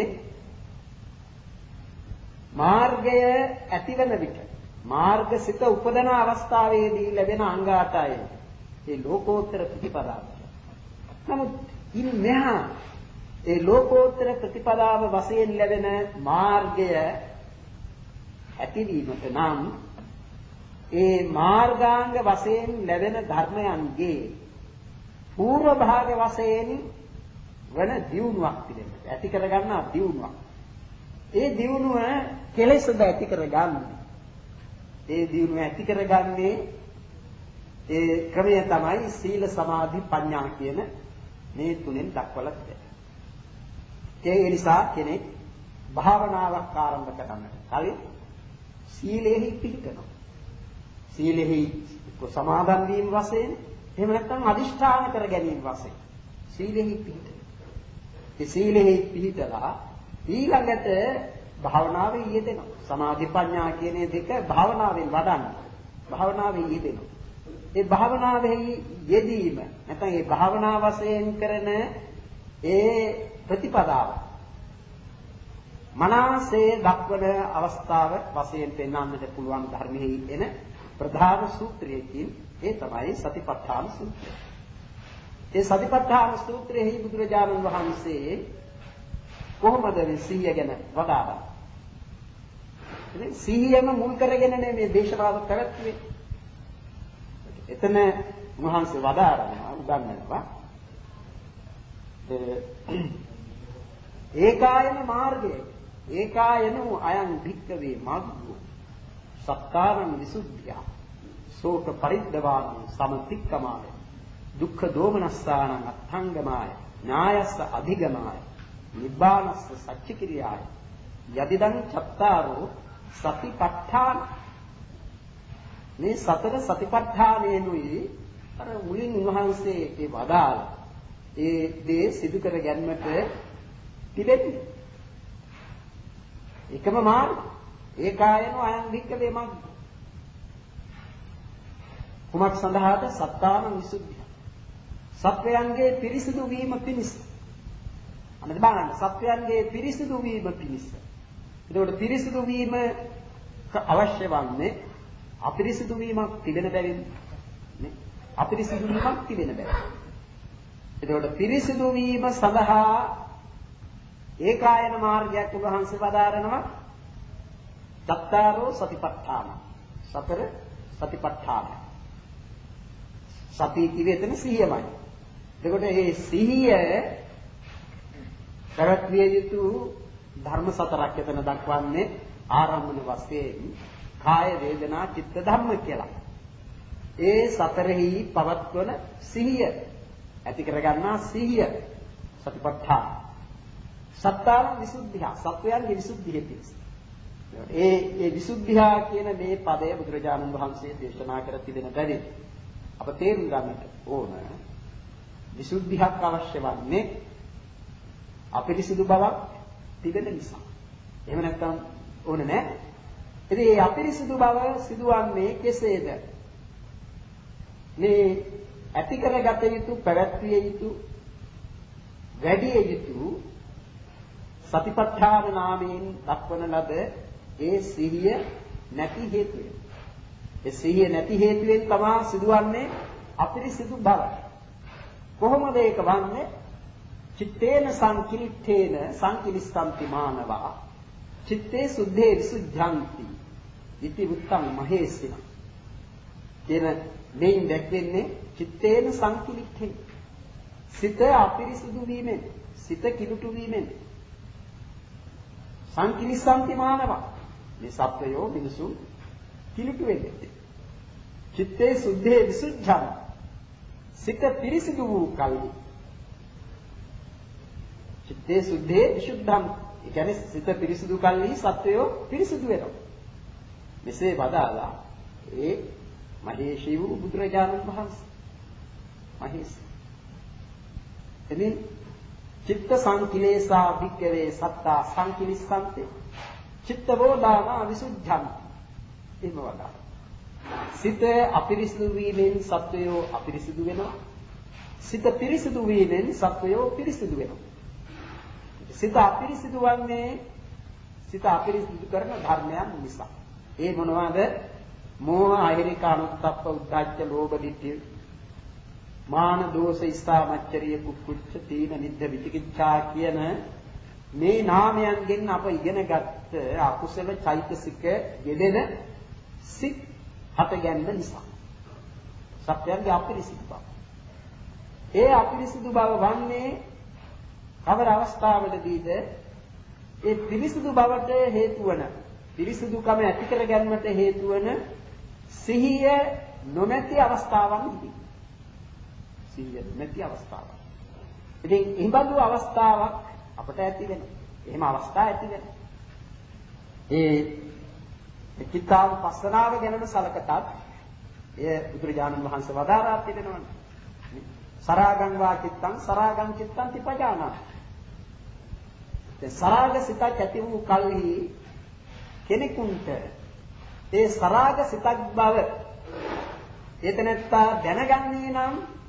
[SPEAKER 2] මාර්ගය ඇතිවන විට මාර්ගසිත උපදන අවස්ථාවේදී ලැබෙන අංග අටයි. ඒ ලෝකෝත්තර ප්‍රතිපදාව. නමුත් ඉන් මෙහා ඒ ලෝකෝත්තර ප්‍රතිපදාව වශයෙන් ලැබෙන මාර්ගය ඇතිවීමට නම් ඒ මාර්ගාංග වශයෙන් ලැබෙන ධර්මයන්ගේ පූර්ව භාග වශයෙන් වන දියුණුවක් තිබෙනවා. ඇති කරගන්නා දියුණුවක්. ඒ දියුණුව කෙලෙසද ඇති කරගන්නේ. ඒ දියුණුව ඇති කරගන්නේ ඒ ක්‍රමය තමයි සීල සමාධි ප්‍රඥා කියන මේ තුනෙන් දක්වලා තිබෙනවා. ඒ නිසා කෙනෙක් භාවනාවක් ආරම්භ කරන්නට කලින් සීලෙහි පිහිටනවා. සීලෙහි සමාදන් වීම වශයෙන් එහෙම නැත්නම් අදිෂ්ඨාන කර ගැනීම වශයෙන් සීලෙහි පිහිටනවා. ඒ සීලෙහි පිහිටලා ඊළඟට භාවනාවේ යෙදෙනවා. සමාධි ප්‍රඥා කියන දෙක භාවනාවෙන් වඩන්න. භාවනාවේ යෙදෙනවා. ඒ භාවනාවේ යෙදීම නැත්නම් ඒ භාවනා වශයෙන් කරන ඒ ප්‍රතිපදාව මනසේ දක්වන අවස්ථාව වශයෙන් පෙන්වන්නට පුළුවන් ධර්මයේ එන ප්‍රධාන සූත්‍රයකින් ඒ තමයි සතිපට්ඨාන සූත්‍රය. ඒ සතිපට්ඨාන සූත්‍රයේ බුදුරජාණන් වහන්සේ කොහොමද මේ සිහිය ගැන වදාළා? ඉතින් සිහියම මුල් කරගෙන මේ දේශනාව කරත්වේ. එතන මහන්සේ වදාරනවා උගන්වනවා. ඒකායන මාර්ගය ඒකායන අයං භික්ඛවේ මග්ගෝ සත්තාරං විසුද්ධිය සෝත පරිද්දවාන සමතික්කමාය දුක්ඛ දෝමනස්සානං අත්ථංගමාය ඥායස්ස අධිගමාය නිබ්බානස්ස සච්ච කිරියාය යදිදං චත්තාරෝ සතිපට්ඨාන මේ සතර සතිපට්ඨානෙනුයි අර මුලින් උන්වහන්සේ ඒ වදාළ ඒ දේ සිදු කර ගැනීමට තිබෙන්නේ එකම මාර්ගය ඒකායන අයං වික්කවේ මග්ග කුමක් සඳහාද සත්තාන විසුද්ධිය සත්වයන්ගේ පිරිසිදු වීම පිණිස අන්න බලන්න සත්වයන්ගේ පිරිසිදු වීම පිණිස ඒකට පිරිසිදු වීම අවශ්‍ය වන්නේ අපිරිසිදු වීමක් තිබෙන බැවින් නේ අපිරිසිදු වීමක් තිබෙන බැවින් ඒකට පිරිසිදු වීම සඳහා ඒකායන මාර්ගයක් උන්වහන්සේ වදාරනවා දත්තාරෝ සතිපට්ඨාන සතර සතිපට්ඨාන සති කිව්වේ එතන සිහියමයි එතකොට මේ සිහිය පැවැත්විය යුතු ධර්ම සතරක් එතන දක්වන්නේ ආරම්භන වශයෙන් කාය වේදනා චිත්ත ධම්ම කියලා. ඒ සතරෙහි පවත්වන සිහිය ඇති කරගන්නා සිහිය සතිපට්ඨාන. සත්තාන විසුද්ධිය සත්වයන්ගේ විසුද්ධිය පිණිස. ඒ ඒ විසුද්ධිය කියන මේ පදය බුදුරජාණන් වහන්සේ දේශනා කර තිබෙන බැරි අප තේරුම් ගන්නට ඕන විසුද්ධියක් අවශ්‍ය වන්නේ අපිරිසිදු බවක් තිබෙන නිසා. එහෙම නැත්නම් ඕනේ නැහැ. ඉතින් මේ අපිරිසිදු බව සිදුවන්නේ කෙසේද? මේ ඇති කරගත යුතු, පැවැත්විය යුතු, වැඩි යුතු සතිපට්ඨාන නාමයෙන් දක්වන ලද ඒ සිහිය නැති හේතුවෙන්. ඒ සිහිය නැති හේතුවෙන් තමයි සිදුවන්නේ අපිරිසිදු බව. කොහොමද ඒක වන්නේ? චිත්තේන සංකිලිට්ඨේන සංකිලිස්සන්ති මානවා චිත්තේ සුද්ධේ විසුද්ධාන්ති ඉති උත්තම මහේසින කියන දෙයින් දැක්වෙන්නේ චිත්තේන සංකිලිට්ඨේන සිත අපිරිසුදු වීමෙන් සිත කිලුටු වීමෙන් සංකිලිස්සන්ති මානවා මේ සත්වයෝ මිනිසු කිලුටු වෙන්නේ චිත්තේ සුද්ධේ විසුද්ධාන්ති සිත පිරිසිදු වූ කල්හි චිත්තේ සුද්ධේ විසුද්ධං ඒ කියන්නේ සිත පිරිසිදු කල්හි සත්වයෝ පිරිසිදු වෙනවා. මෙසේ වදාලා ඒ මහේෂී වූ බුදුරජාණන් වහන්සේ මහේෂ එදින් චිත්ත සංකිලේසා වික්කවේ සත්තා සංකිලිස්සන්තේ චිත්තවෝදානා විසුද්ධං එහෙම වදාලා. සිත අපිරිසිදු වීමෙන් සත්වයෝ අපිරිසිදු වෙනවා. සිත පිරිසිදු වීමෙන් සත්වයෝ පිරිසිදු වෙනවා. සිත අපිරිසිදු වන්නේ සිත අපිරිසිදු කරන ධර්මයන් නිසා. ඒ මොනවාද? මෝහ, අහිරික, අනුත්ප්ප, උද්ධච්ච, ලෝභ, ditthi, මාන, දෝෂ, ඉස්සා, මච්චරිය, කුක්කුච්ච, තීන, නිද්ද, විචිකිච්ඡා කියන මේ නාමයන්ගෙන් අප ඉගෙනගත්ත අකුසල චෛතසික යෙදෙන සිත් හට ගැනීම නිසා. සත්‍යයන්ගේ අපිරිසිදු බව. ඒ අපිරිසිදු බව වන්නේ කවර අවස්ථාවලදීද ඒ පිරිසිදු බවට හේතු වන පිරිසිදුකම ඇති කර ගැනීමට හේතු වන සිහිය නොමැති අවස්ථාවන්දී සිහිය නොමැති අවස්ථාවක්. ඉතින් ඉබඳු අවස්ථාවක් අපට ඇති වෙනවා. එහෙම අවස්ථා ඇති වෙනවා. ඒ චිත්තානුපස්සනාව ගැනම සලකතත් එය බුදුරජාණන් වහන්සේ වදාරා තිබෙනවා. සරාගං වා චිත්තං සරාගං චිත්තං තිපජානා. ඒ සරාග සිතක් ඇති වූ කල්හි කෙනෙකුට ඒ සරාග සිතක් බව එතනත්තා දැනගන්නේ නම්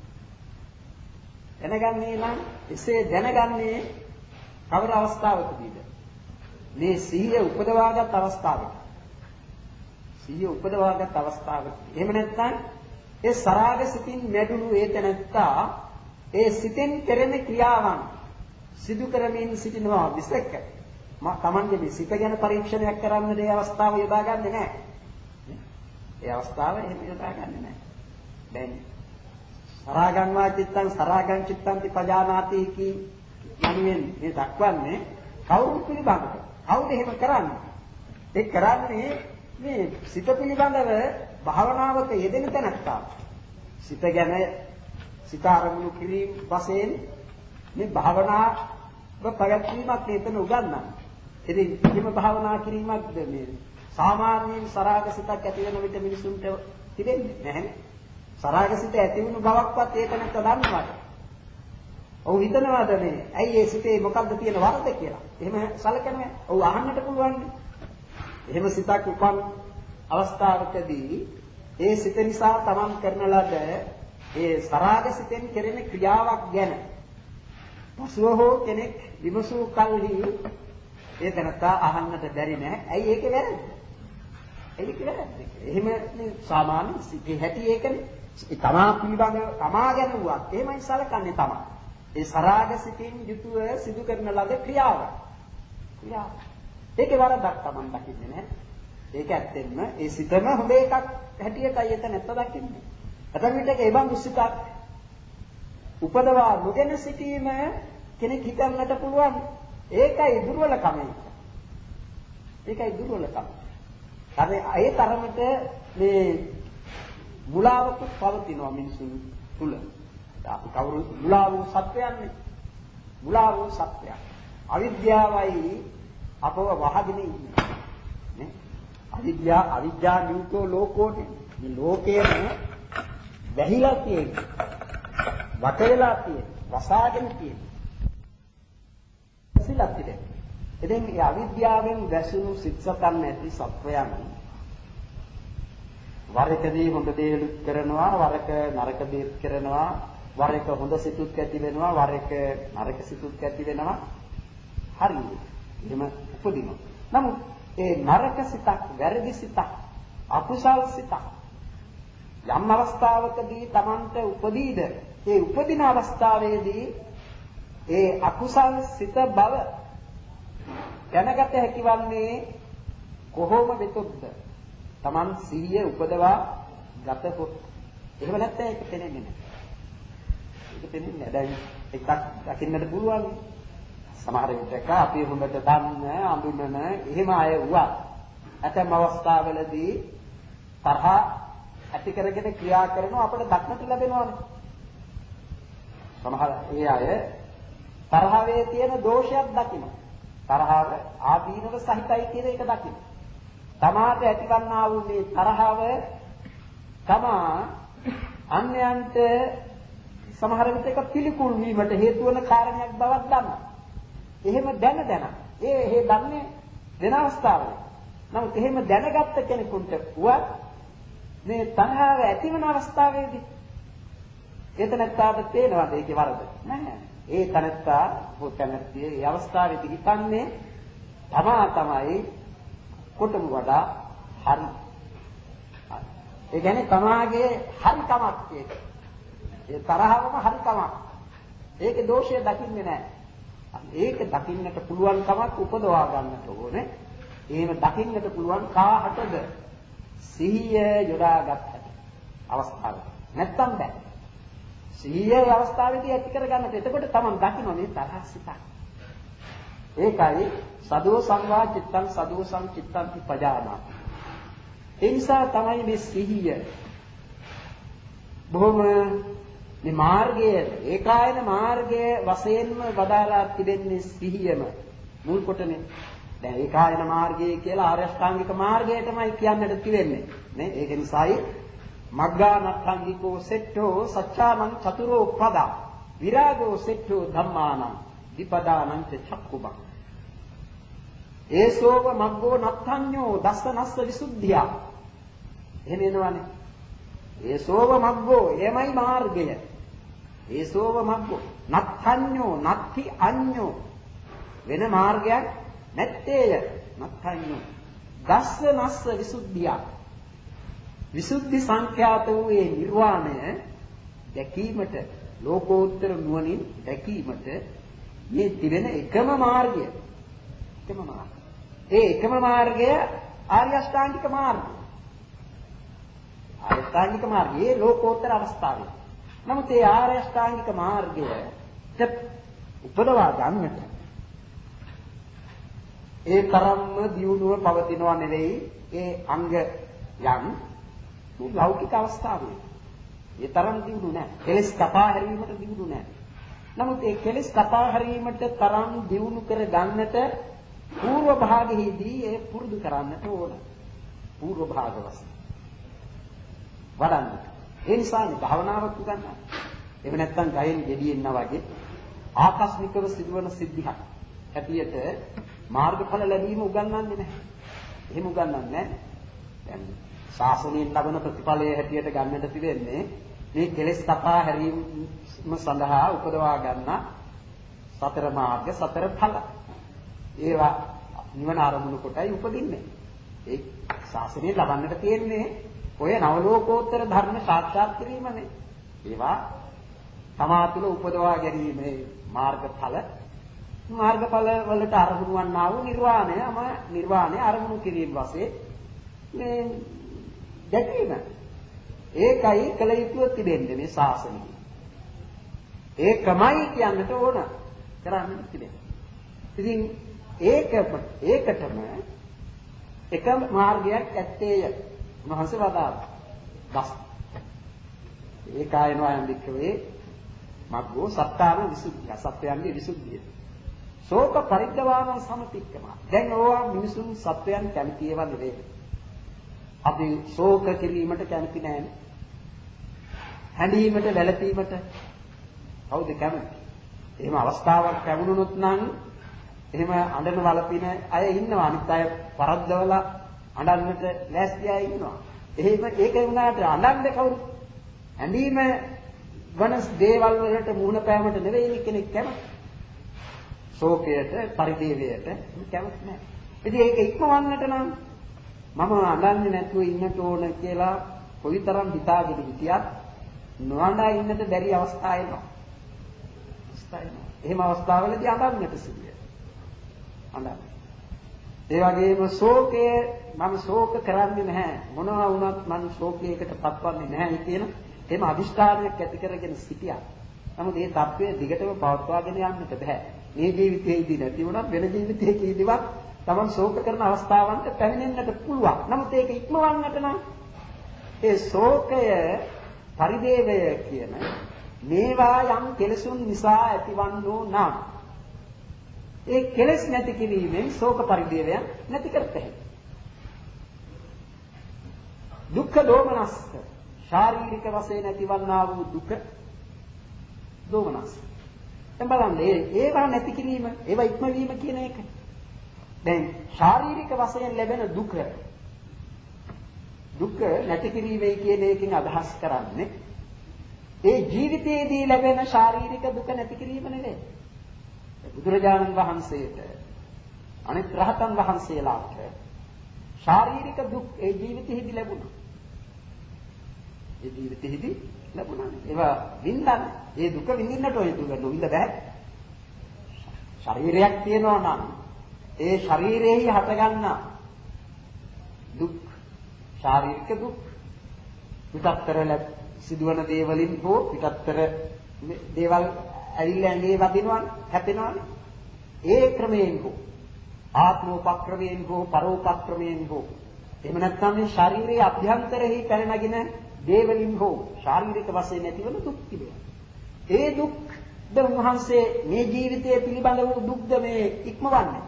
[SPEAKER 2] දැනගන්නේ නම් එසේ දැනගන්නේ කවර අවස්ථාවකදීද? මේ සිහිය උපදවාගත් අවස්ථාවක. සිහිය උපදවාගත් අවස්ථාවක. එහෙම නැත්නම් ඒ සරාග සිතින් මැදුණු ඒ තැනත්තා ඒ සිතෙන් කෙරෙන ක්‍රියාවන් සිදු කරමින් සිටිනවා විසක මා Tamange මේ සිත ගැන පරීක්ෂණයක් කරන්න මේ අවස්ථාව යොදාගන්නේ නැහැ. ඒ අවස්ථාව එහෙම යොදාගන්නේ නැහැ. දැන් සරාගං වා චිත්තං සරාගං චිත්තං තිපජානාති කි යනුවෙන් මේ දක්වන්නේ කවුරු පිළිබඳව? කවුද එහෙම කරන්නේ? ඒ කරන්නේ මේ සිත පිළිබඳව භාවනාවක යෙදෙන තැනත්තා. සිත ගැන සිත අරමුණු කිරීම වශයෙන් මේ භාවනා ඔබ පැවැත්වීමක් එතන උගන්වන්නේ. ඉතින් කිම භාවනා කිරීමක්ද මේ සාමාන්‍යයෙන් සරාගසිතක් ඇති වෙන විට මිනිසුන්ට තිබෙන්නේ නැහැ. සරාගසිත ඇති වුණු බවක්වත් ඒක නැත්ත දන්නවද? ඔව් හිතනවාද මේ ඇයි ඒ සිතේ මොකක්ද තියෙන වරද කියලා. එහෙම සැලකන්නේ. ඔව් අහන්නට පුළුවන්. එහෙම සිතක් උපන් අවස්ථාවකදී ඒ සිත නිසා තමන් කරන ලද ඒ සරාගසිතෙන් කෙරෙන ක්‍රියාවක් ගැන පසුව හෝ කෙනෙක් විමසූ කල්හි ඒ තනත්තා අහන්නට බැරි නෑ. ඇයි ඒක වැරද්ද? ඒක වැරද්ද. එහෙම මේ සාමාන්‍ය සිතේ හැටි ඒකනේ. තමා පිළිබඳව තමා ගැන වුවත් එහෙමයි සැලකන්නේ තමා. ඒ සරාගසිතින් යුතුව සිදු කරන ලද ක්‍රියාව. ක්‍රියාව. ඒකේ වරදක් තමන් දකින්නේ නෑ. ඒක ඇත්තෙන්ම ඒ සිතම හොඳ එකක් හැටියටයි එතන නැත්ත දකින්නේ. අතන විටක ඒ බඳු සිතක් උපදවා නොගෙන සිටීම කෙනෙක් හිතන්නට පුළුවන්. ඒකයි දුර්වලකම. ඒකයි දුර්වලකම. අර ඒ තරමට මේ මුලාවක පවතිනවා මිනිසුන් තුල. අපි කවුරු මුලා වූ සත්‍යයන්නේ. මුලා වූ සත්‍යය. අවිද්‍යාවයි අපව වහගෙන ඉන්නේ. නේ? අවිද්‍යා අවිද්‍යා නියුතෝ ලෝකෝනේ. මේ ලෝකයේම වැහිලා තියෙන්නේ. වට වෙලා තියෙන්නේ. වසාගෙන තියෙන්නේ. සිලක් තිබෙනවා. ඉතින් මේ අවිද්‍යාවෙන් වැසුණු සිත්සතන් නැති සත්වයන් වරකදී හොඳ දේ කරනවා, වරක නරක දේ කරනවා, වරක හොඳ සිතුත් ඇති වෙනවා, වරක නරක සිතුත් ඇති වෙනවා. හරියට. එහෙම උපදිනවා. නමුත් ඒ නරක සිතක්, වැරදි සිතක්, අකුසල් සිතක් යම් අවස්ථාවකදී Tamanට උපදීද, ඒ උපදින අවස්ථාවේදී ඒ අකුසල් සිත බව දැනගත හැකිවන්නේ කොහොම වෙතොත්ද? Taman සිහිය උපදවා ගතකොත්. එහෙම නැත්නම් ඒක තේරෙන්නේ නැහැ. ඒක තේරෙන්නේ නැහැ. දැන් එකක් දකින්නට පුළුවන්. සමහර විටක අපි හොඳට දන්න, අඳුනන එහෙම අය වුණා. ඇතැම් අවස්ථාවලදී තරහ ඇති කරගෙන ක්‍රියා කරනවා අපිට දක්නට ලැබෙනවානේ. සමහර ඒ අය තරහවේ තියෙන දෝෂයක් දකිනවා. තරහව ආදීනව සහිතයි කියන එක දකිනවා. තමාට ඇතිවන්නා වූ මේ තරහව තමා අන්‍යයන්ට සමහර විටක පිළිකුල් වීමට හේතු වන කාරණයක් බවක් දන්නවා. එහෙම දැන දැන ඒ ඒ දන්නේ වෙන අවස්ථාවල. නමුත් එහෙම දැනගත්ත කෙනෙකුට වුවත් මේ තරහව ඇතිවන අවස්ථාවේදී එතනත්තාට තේනවාද ඒකේ වරද? නැහැ. ඒ තනත්තා හොතනත්තේ ඒ අවස්ථාවේදී හිතන්නේ තමා තමයි කොටම වඩා හරි. ඒ කියන්නේ තමාගේ හරිකමක් ඒක. ඒ තරහවම හරිකමක්. ඒකේ දෝෂය දකින්නේ නැහැ. ඒක දකින්නට පුළුවන් කමක් උපදවා ගන්නට ඕනේ. එහෙම දකින්නට පුළුවන් කාහටද? සිහිය යොදාගත් අවස්ථාව. නැත්තම් බෑ. සිහියේ අවස්ථාවේදී ඇති කර ගන්නට. එතකොට තමන් දකින්න මේ තරහසිතක්. ඒකයි සදෝ සංවා චිත්තං සදෝ සංචිත්තං පජානා. ඒ නිසා තමයි මේ සිහිය බොහොම මේ මාර්ගයේ ඒකායන මාර්ගයේ වශයෙන්ම වදාලා තිබෙන්නේ සිහියම මුල් කොටනේ. දැන් ඒකායන මාර්ගය කියලා ආර්ය අෂ්ටාංගික මාර්ගයටමයි කියන්නට තිබෙන්නේ. නේ? ඒක නිසායි මග්ගානක්ඛංගිකෝ සෙට්ඨෝ සච්ඡානං චතුරෝ පදා විරාගෝ සෙට්ඨෝ ධම්මානං විපදානං චක්කුබං. ඒසෝව මග්ගෝ නත්ථඤ්ඤෝ දස්සනස්ස විසුද්ධිය. එහෙම එනවනේ. ඒසෝව මග්ගෝ එමයි මාර්ගය. ඒසෝව මග්ගෝ නත්ථඤ්ඤෝ නත්ති අඤ්ඤෝ වෙන මාර්ගයක් නැත්තේය. නත්ථඤ්ඤෝ දස්සනස්ස විසුද්ධිය. විසුද්ධි සංඛ්‍යාත වූ ඒ නිර්වාණය දැකීමට ලෝකෝත්තර නුවණින් දැකීමට මේ තිබෙන එකම මාර්ගය. එකම මාර්ගය. ඒ එකම මාර්ගය ආර්ය අෂ්ටාංගික මාර්ගය. ආර්ය අෂ්ටාංගික මාර්ගයේ ලෝකෝත්තර අවස්ථාවේ. නමුත් ඒ ආර්ය අෂ්ටාංගික මාර්ගයට උපදවා ගන්නට ඒ තරම්ම දියුණුව පවතිනවා නෙවෙයි ඒ අංග යම් ලෞකික අවස්ථාවේ. ඒ තරම් දියුණු නැහැ. කෙලස් කපා හැරීමට දියුණු නැහැ. නමුත් ඒ කෙලෙස් කපා හැරීමට තරම් දියුණු කර ගන්නට పూర్ව භාගයේදී ඒ පුරුදු කරන්නට ඕන. పూర్ව භාග වශයෙන්. වඩන්න. ඒ නිසානේ භාවනාවක් උගන්වන්නේ. එහෙම නැත්නම් ගහෙන් ගෙඩියෙන්නා වගේ ආකස්මිකව සිදුවන සිද්ධියක්. හැටියට මාර්ගඵල ලැබීම උගන්වන්නේ නැහැ. එහෙම උගන්වන්නේ නැහැ. දැන් ශාසනයෙන් ලබන ප්‍රතිඵලයේ හැටියට ගන්නට තිබෙන්නේ මේ කෙලෙස් කපා හැරීම සඳහා උපදවා ගන්න සතර මාර්ග සතර ඵල. ඒවා නිවන අරමුණු කොටයි උපදින්නේ. ඒ ශාසනයෙන් ලබන්නට තියෙන්නේ ඔය නවලෝකෝත්තර ධර්ම සාක්ෂාත් කිරීමනේ. ඒවා තමා තුළ උපදවා ගැනීමේ මාර්ගඵල මාර්ගඵල වලට අරමුණු වන්නා වූ නිර්වාණය අම නිර්වාණය අරමුණු කිරීම වශයෙන් මේ දැකීම. ඒකයි කල යුතුව තිබෙන්නේ මේ ශාසනයේ. ඒකමයි කියන්නට ඕන කරන්න තිබෙන්නේ. ඉතින් ඒක ඒකටම එක මාර්ගයක් ඇත්තේය. මහසි වදාළා. දස්. ඒකායන වයන් වික්‍රේ මග්ගෝ සත්තාන විසුද්ධිය. සත්‍යයන්ගේ විසුද්ධිය. ශෝක පරිද්දවාන සමතික්කම. දැන් ඕවා මිනිසුන් සත්‍යයන් කැමති ඒවා නෙවෙයි. අපි ශෝක කිරීමට කැමති නැහැ. හැඬීමට වැළපීමට කවුද කැමති? එහෙම අවස්ථාවක් ලැබුණොත් නම් එහෙම අඬන වළපින අය ඉන්නවා. අනිත් අය වරද්දවලා අඬන්නට ලෑස්ති අය ඉන්නවා. එහෙම ඒක වුණාට අඬන්නේ කවුරු? හැඬීම වන දේවල් වලට මුහුණ පෑමට නෙවෙයි කෙනෙක් කැමති. ශෝකයට, පරිදේවයට කැමති නැහැ. ඉතින් ඒක ඉක්මවන්නට නම් මම අඬන්නේ නැතුව ඉන්නට ඕන කියලා කොයිතරම් හිතාගෙන හිටියත් නොඅඬා ඉන්නට බැරි අවස්ථා එනවා. එහෙම අවස්ථාවලදී අඬන්නට සිදුවේ. අඬන්න. ඒ වගේම ශෝකය මම ශෝක කරන්නේ නැහැ. මොනවා වුණත් මම ශෝකයකට පත්වන්නේ නැහැ කියන එහෙම අදිෂ්ඨානයක් ඇති කරගෙන සිටියා. නමුත් මේ தත්වය දිගටම පවත්වාගෙන යන්නට බෑ. මේ ජීවිතයේදී නැති වුණත් වෙන ජීවිතයකදීවත් තමන් ශෝක කරන අවස්ථාවන්ට පැමිණෙන්නට පුළුවන්. නමුත් ඒක ඉක්මවන්නට නම් ඒ ශෝකය පරිදේවය කියන මේවා යම් කෙලෙසුන් නිසා ඇතිවන්නෝ නම් ඒ කෙලෙස් නැති කිරීමෙන් ශෝක පරිදේවය නැති කරතේ. දුක්ඛ දෝමනස්ස ශාරීරික වශයෙන් ඇතිවන්නා වූ දුක දෝමනස්ස. දැන් බලන්න ඒවා නැති කිරීම ඒවා ඉක්මවීම කියන එක. දැන් ශාරීරික වශයෙන් ලැබෙන දුක දුක නැති කිරීමයි කියන එකෙන් අදහස් කරන්නේ ඒ ජීවිතයේදී ලැබෙන ශාරීරික දුක නැති කිරීම නෙවෙයි. බුදුරජාණන් වහන්සේට අනිත් රහතන් වහන්සේලාට ශාරීරික දුක් ඒ ජීවිතයේදී ලැබුණා. ඒ ජීවිතයේදී ලැබුණා. ඒවා විඳින්න ඒ දුක විඳින්නට ඔය දුක නොවිඳ බෑ. ශරීරයක් තියෙනවා නම් ඒ ශරීරයේ හටගන්න දුක් ශාරීරික දුක් පිටත්තර සිදුවන දේවලින් හෝ පිටත්තර දේවල් ඇවිල්ලා ඇඟේ වදිනවනේ හැපෙනවනේ ඒ ක්‍රමයෙන් හෝ ආත්මෝපක්‍රමයෙන් හෝ පරෝපක්‍රමයෙන් හෝ එහෙම නැත්නම් මේ ශරීරයේ අභ්‍යන්තරෙහි පැන නගින දේවලින් හෝ ශාරීරික වශයෙන් ඇතිවන දුක් තිබෙනවා. ඒ දුක් ද උන්වහන්සේ මේ ජීවිතයේ පිළිබඳ වූ දුක්ද මේ ඉක්මවන්නේ.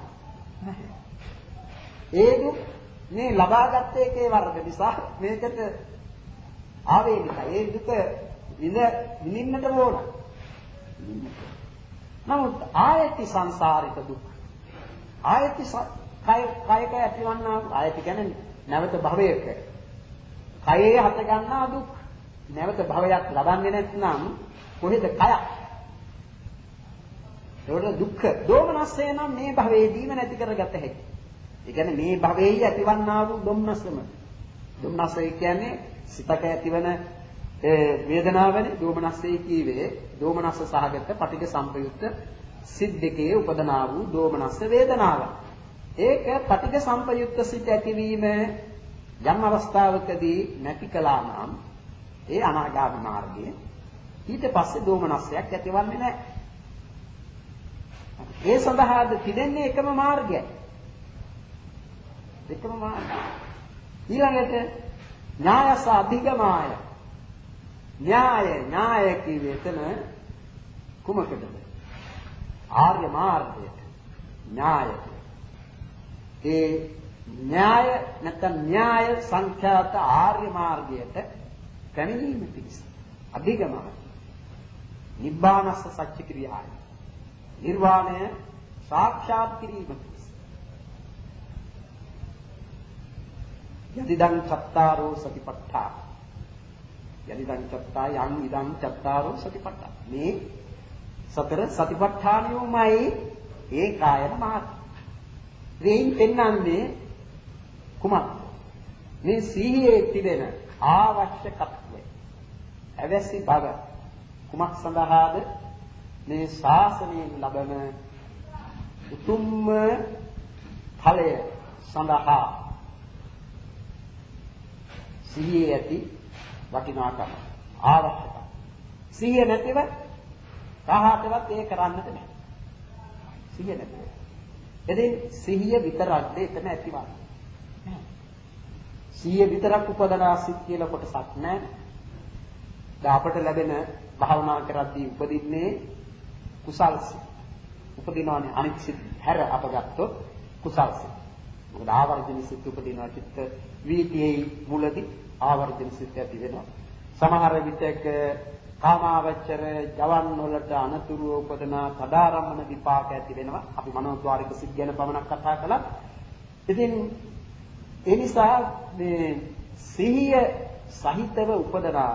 [SPEAKER 2] ඒ දුක් මේ ලබාගත් එකේ වර්ධ නිසා මේකට ආවේනිකයි. ඒ දුක විඳ විඳින්නට ඕන. නමුත් ආයති සංසාරික දුක් ආයති කය කයක ඇතිවන්නා ආයති කියන්නේ නැවත භවයක කයේ හට ගන්නා දුක් නැවත භවයක් ලබන්නේ නැත්නම් කොහෙද කය? ඒකට දුක්ඛ දෝමනස්සේ නම් මේ භවයේදීම නැති කරගත හැකියි. ඒ කියන්නේ මේ භවයේ ඇතිවන්නා වූ දුම්නසම. දුම්නසය කියන්නේ සිතක ඇතිවන වේදනාවනේ දෝමනස්සේ කීවේ දෝමනස්ස සහගත පටිඝ සම්පයුක්ත සිත් දෙකේ උපදනා වූ දෝමනස්ස වේදනාව. ඒක පටිඝ සම්පයුක්ත සිත් ඇතිවීම යම් අවස්ථාවකදී නැති කළා නම් ඒ අනාගාමී මාර්ගයේ ඊට පස්සේ දෝමනස්සයක් ඇතිවන්නේ නැහැ. ඒ සඳහාද තිබෙන්නේ එකම මාර්ගයයි. එකම මාර්ගය. ඊළඟට ඥායස අධිගමාය. න්‍යාය න්‍යාය කිව්වේ එතන කුමකටද? ආර්ය මාර්ගයට, ඥායට. ඒ ඥාය නැත්නම් ඥාය සංඛ්‍යාත ආර්ය මාර්ගයට පැමිණීම පිණිස අධිගම නිබ්බානස්ස සත්‍ය ක්‍රියාවයි. නිර්වාණය සාක්ෂාත් කිරීම පිණිස. යදිදං චත්තාරෝ සතිපට්ඨාන. යදිදං චත්තා යං ඉදං චත්තාරෝ සතිපට්ඨාන. මේ සතර සතිපට්ඨානියුමයි ඒ කායන මාර්ගය. දෙයින් පෙන්වන්නේ කුමක්ද? මේ සීහියේ තිබෙන අවශ්‍යකත්වය. අවශ්‍ය බව කුමක් සඳහාද? මේ ශාසනයෙන් ලබන උතුම්ම ඵලය සඳහා සීහියේ ඇති වටිනාකම අවශ්‍යකම්. සීහිය නැතිව කාහටවත් ඒ කරන්නට බෑ. සීහිය නැතිව. එදින් සිහිය විතරක්ද එතන ඇතිවන්නේ. සිහිය විතරක් උපදනා සිත් කියලා කොටසක් නැහැ. දැන් අපට ලැබෙන භාවනා කරද්දී උපදින්නේ කුසල් සිත්. උපදිනවනේ අනිත් සිත් හැර අපගත්තොත් කුසල් සිත්. මොකද ආවර්ජන සිත් උපදිනවා චිත්ත වීතියේ මුලදී ආවර්ජන සිත් ඇති වෙනවා. සමහර විටක කාමාවචර ජවන් වලට අනතුරු උපදන පදාරම්මන විපාක ඇති වෙනවා. අපි මනෝද්වාරික සිත් ගැන පමණක් කතා කළා. ඉතින් ඒ නිසා මේ සිහිය සහිතව උපදනා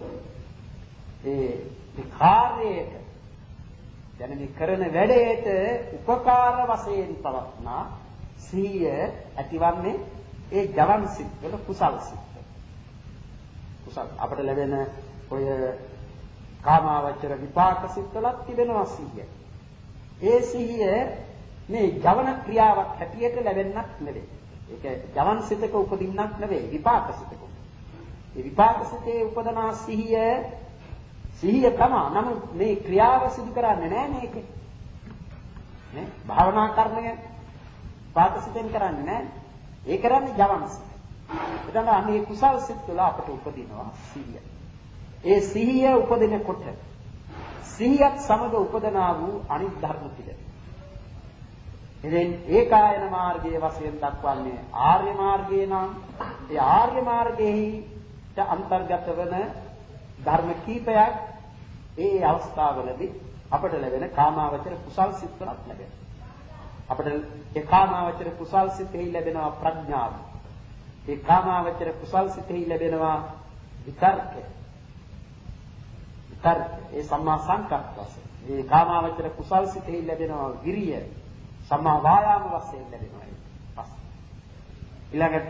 [SPEAKER 2] ඒ කාර්යයට දැන් මේ කරන වැඩේට උපකාර වශයෙන් පවත්නා සිහිය ඇතිවන්නේ ඒ ජවන් සිත් වල කුසල් සිත්. කුසල් අපට ලැබෙන ඔය කාමාවචර විපාක සිත්වලත් තිබෙනවා සිහිය. ඒ සිහිය මේ ජවන ක්‍රියාවක් හැටියට ලැබෙන්නක් නෙවෙයි. ඒක ජවන් සිතක උපදින්නක් නෙවෙයි විපාක සිතක. ඒ විපාක සිතේ උපදනා සිහිය සිහිය තමයි. නමුත් මේ ක්‍රියාව සිදු කරන්නේ නැහැ මේක. නේ? භාවනා කර්මය විපාක සිතෙන් කරන්නේ නැහැ. ඒ කරන්නේ ජවන් සිත. එතන අනේ කුසල් සිත් වල අපට උපදිනවා සිහිය. ඒ සිහිය උපදිනකොට සිහියත් සමග උපදනා වූ අනිත් ධර්ම පිළිද. එදෙන් ඒකායන මාර්ගයේ වශයෙන් දක්වන්නේ ආර්ය මාර්ගය නම් ඒ ආර්ය මාර්ගයේට අන්තර්ගත වන ධර්ම කීපයක් ඒ අවස්ථාවවලදී අපට ලැබෙන කාමාවචර කුසල් සිත් වලක් ලැබෙනවා. අපට ඒ කාමාවචර කුසල් සිතෙහි ලැබෙනවා ප්‍රඥාව. ඒ කාමාවචර කුසල් සිතෙහි ලැබෙනවා විතර්කය. ඒ සම්මා සංකප්ප වශයෙන් මේ කාමාවචර කුසල් සිතෙහි ලැබෙනවා විරිය සම්මා වායාම වශයෙන් ලැබෙනවා ඒක. ඊළඟට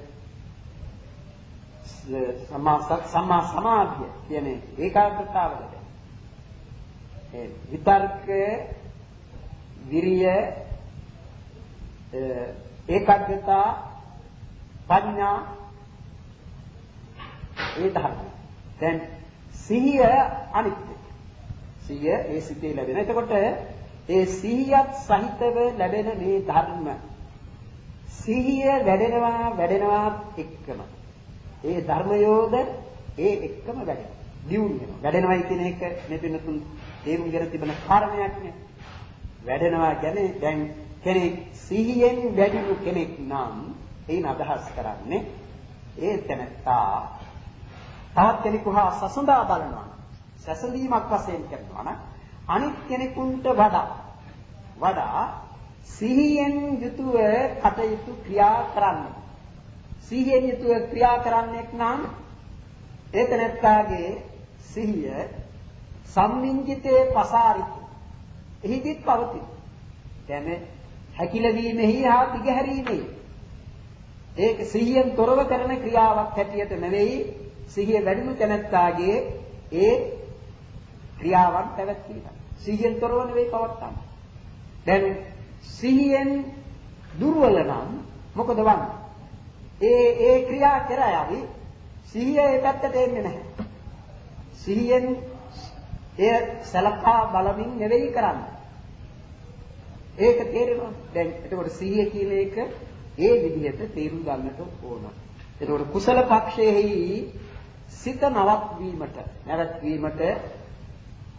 [SPEAKER 2] සම්මා සම්මා සමාධිය කියන්නේ ඒකාග්‍රතාව ලැබෙනවා. ඒ විතර්ක විරිය ඒකාග්‍රතා ප්‍රඥා ඒ ධර්ම. දැන් සිහිය අනිත්‍ය. සිහිය ඒ සිතේ ලැබෙන. එතකොට ඒ සිහියත් සහිතව ලැබෙන මේ ධර්ම සිහිය වැඩෙනවා වැඩෙනවා එක්කම. ඒ ධර්මයෝද ඒ එක්කම වැඩෙනවා. දියුණු වෙනවා. වැඩෙනවයි කියන එක මේ පින්නතුන් තේරුම් ගන්න තිබෙන කාරණයක් නේ. වැඩෙනවා කියන්නේ දැන් කෙනෙක් සිහියෙන් වැඩිණු කෙනෙක් නම් එයින් අදහස් කරන්නේ ඒ තැනත්තා තවත් කෙනෙකු හා සසඳා බලනවා. සැසඳීමක් වශයෙන් කරනවා නම් අනිත් කෙනෙකුට වඩා වඩා සිහියෙන් යුතුව කටයුතු ක්‍රියා කරන්නේ. සිහියෙන් යුතුව ක්‍රියා කරන්නේ නම් ඒතනත්කාගේ සිහිය සම්මිංජිතේ පසාරිත. එහිදිත් පවතී. කියන්නේ හැකිලවීමෙහි හා දිගහැරීමේ ඒක සිහියෙන් තොරව කරන ක්‍රියාවක් හැටියට නෙවෙයි සිහිය වැඩිමු තැනත්තාගේ ඒ ක්‍රියාවන් පැවැත්වීම. සිහියෙන් තොරව නෙවෙයි පවත්තන්නේ. දැන් සිහියෙන් දුර්වල නම් මොකද වන්නේ? ඒ ඒ ක්‍රියා කරાવી සිහිය ඒ පැත්තට එන්නේ නැහැ. සිහියෙන් ඒ සලකා බලමින් නෙවෙයි කරන්නේ. ඒක තේරෙනවා. දැන් එතකොට සිහිය කියන එක ඒ විදිහට තේරුම් ගන්නට ඕන. එතකොට කුසල පක්ෂයේහි සිත නවත්වීමට නැවැත්වීමට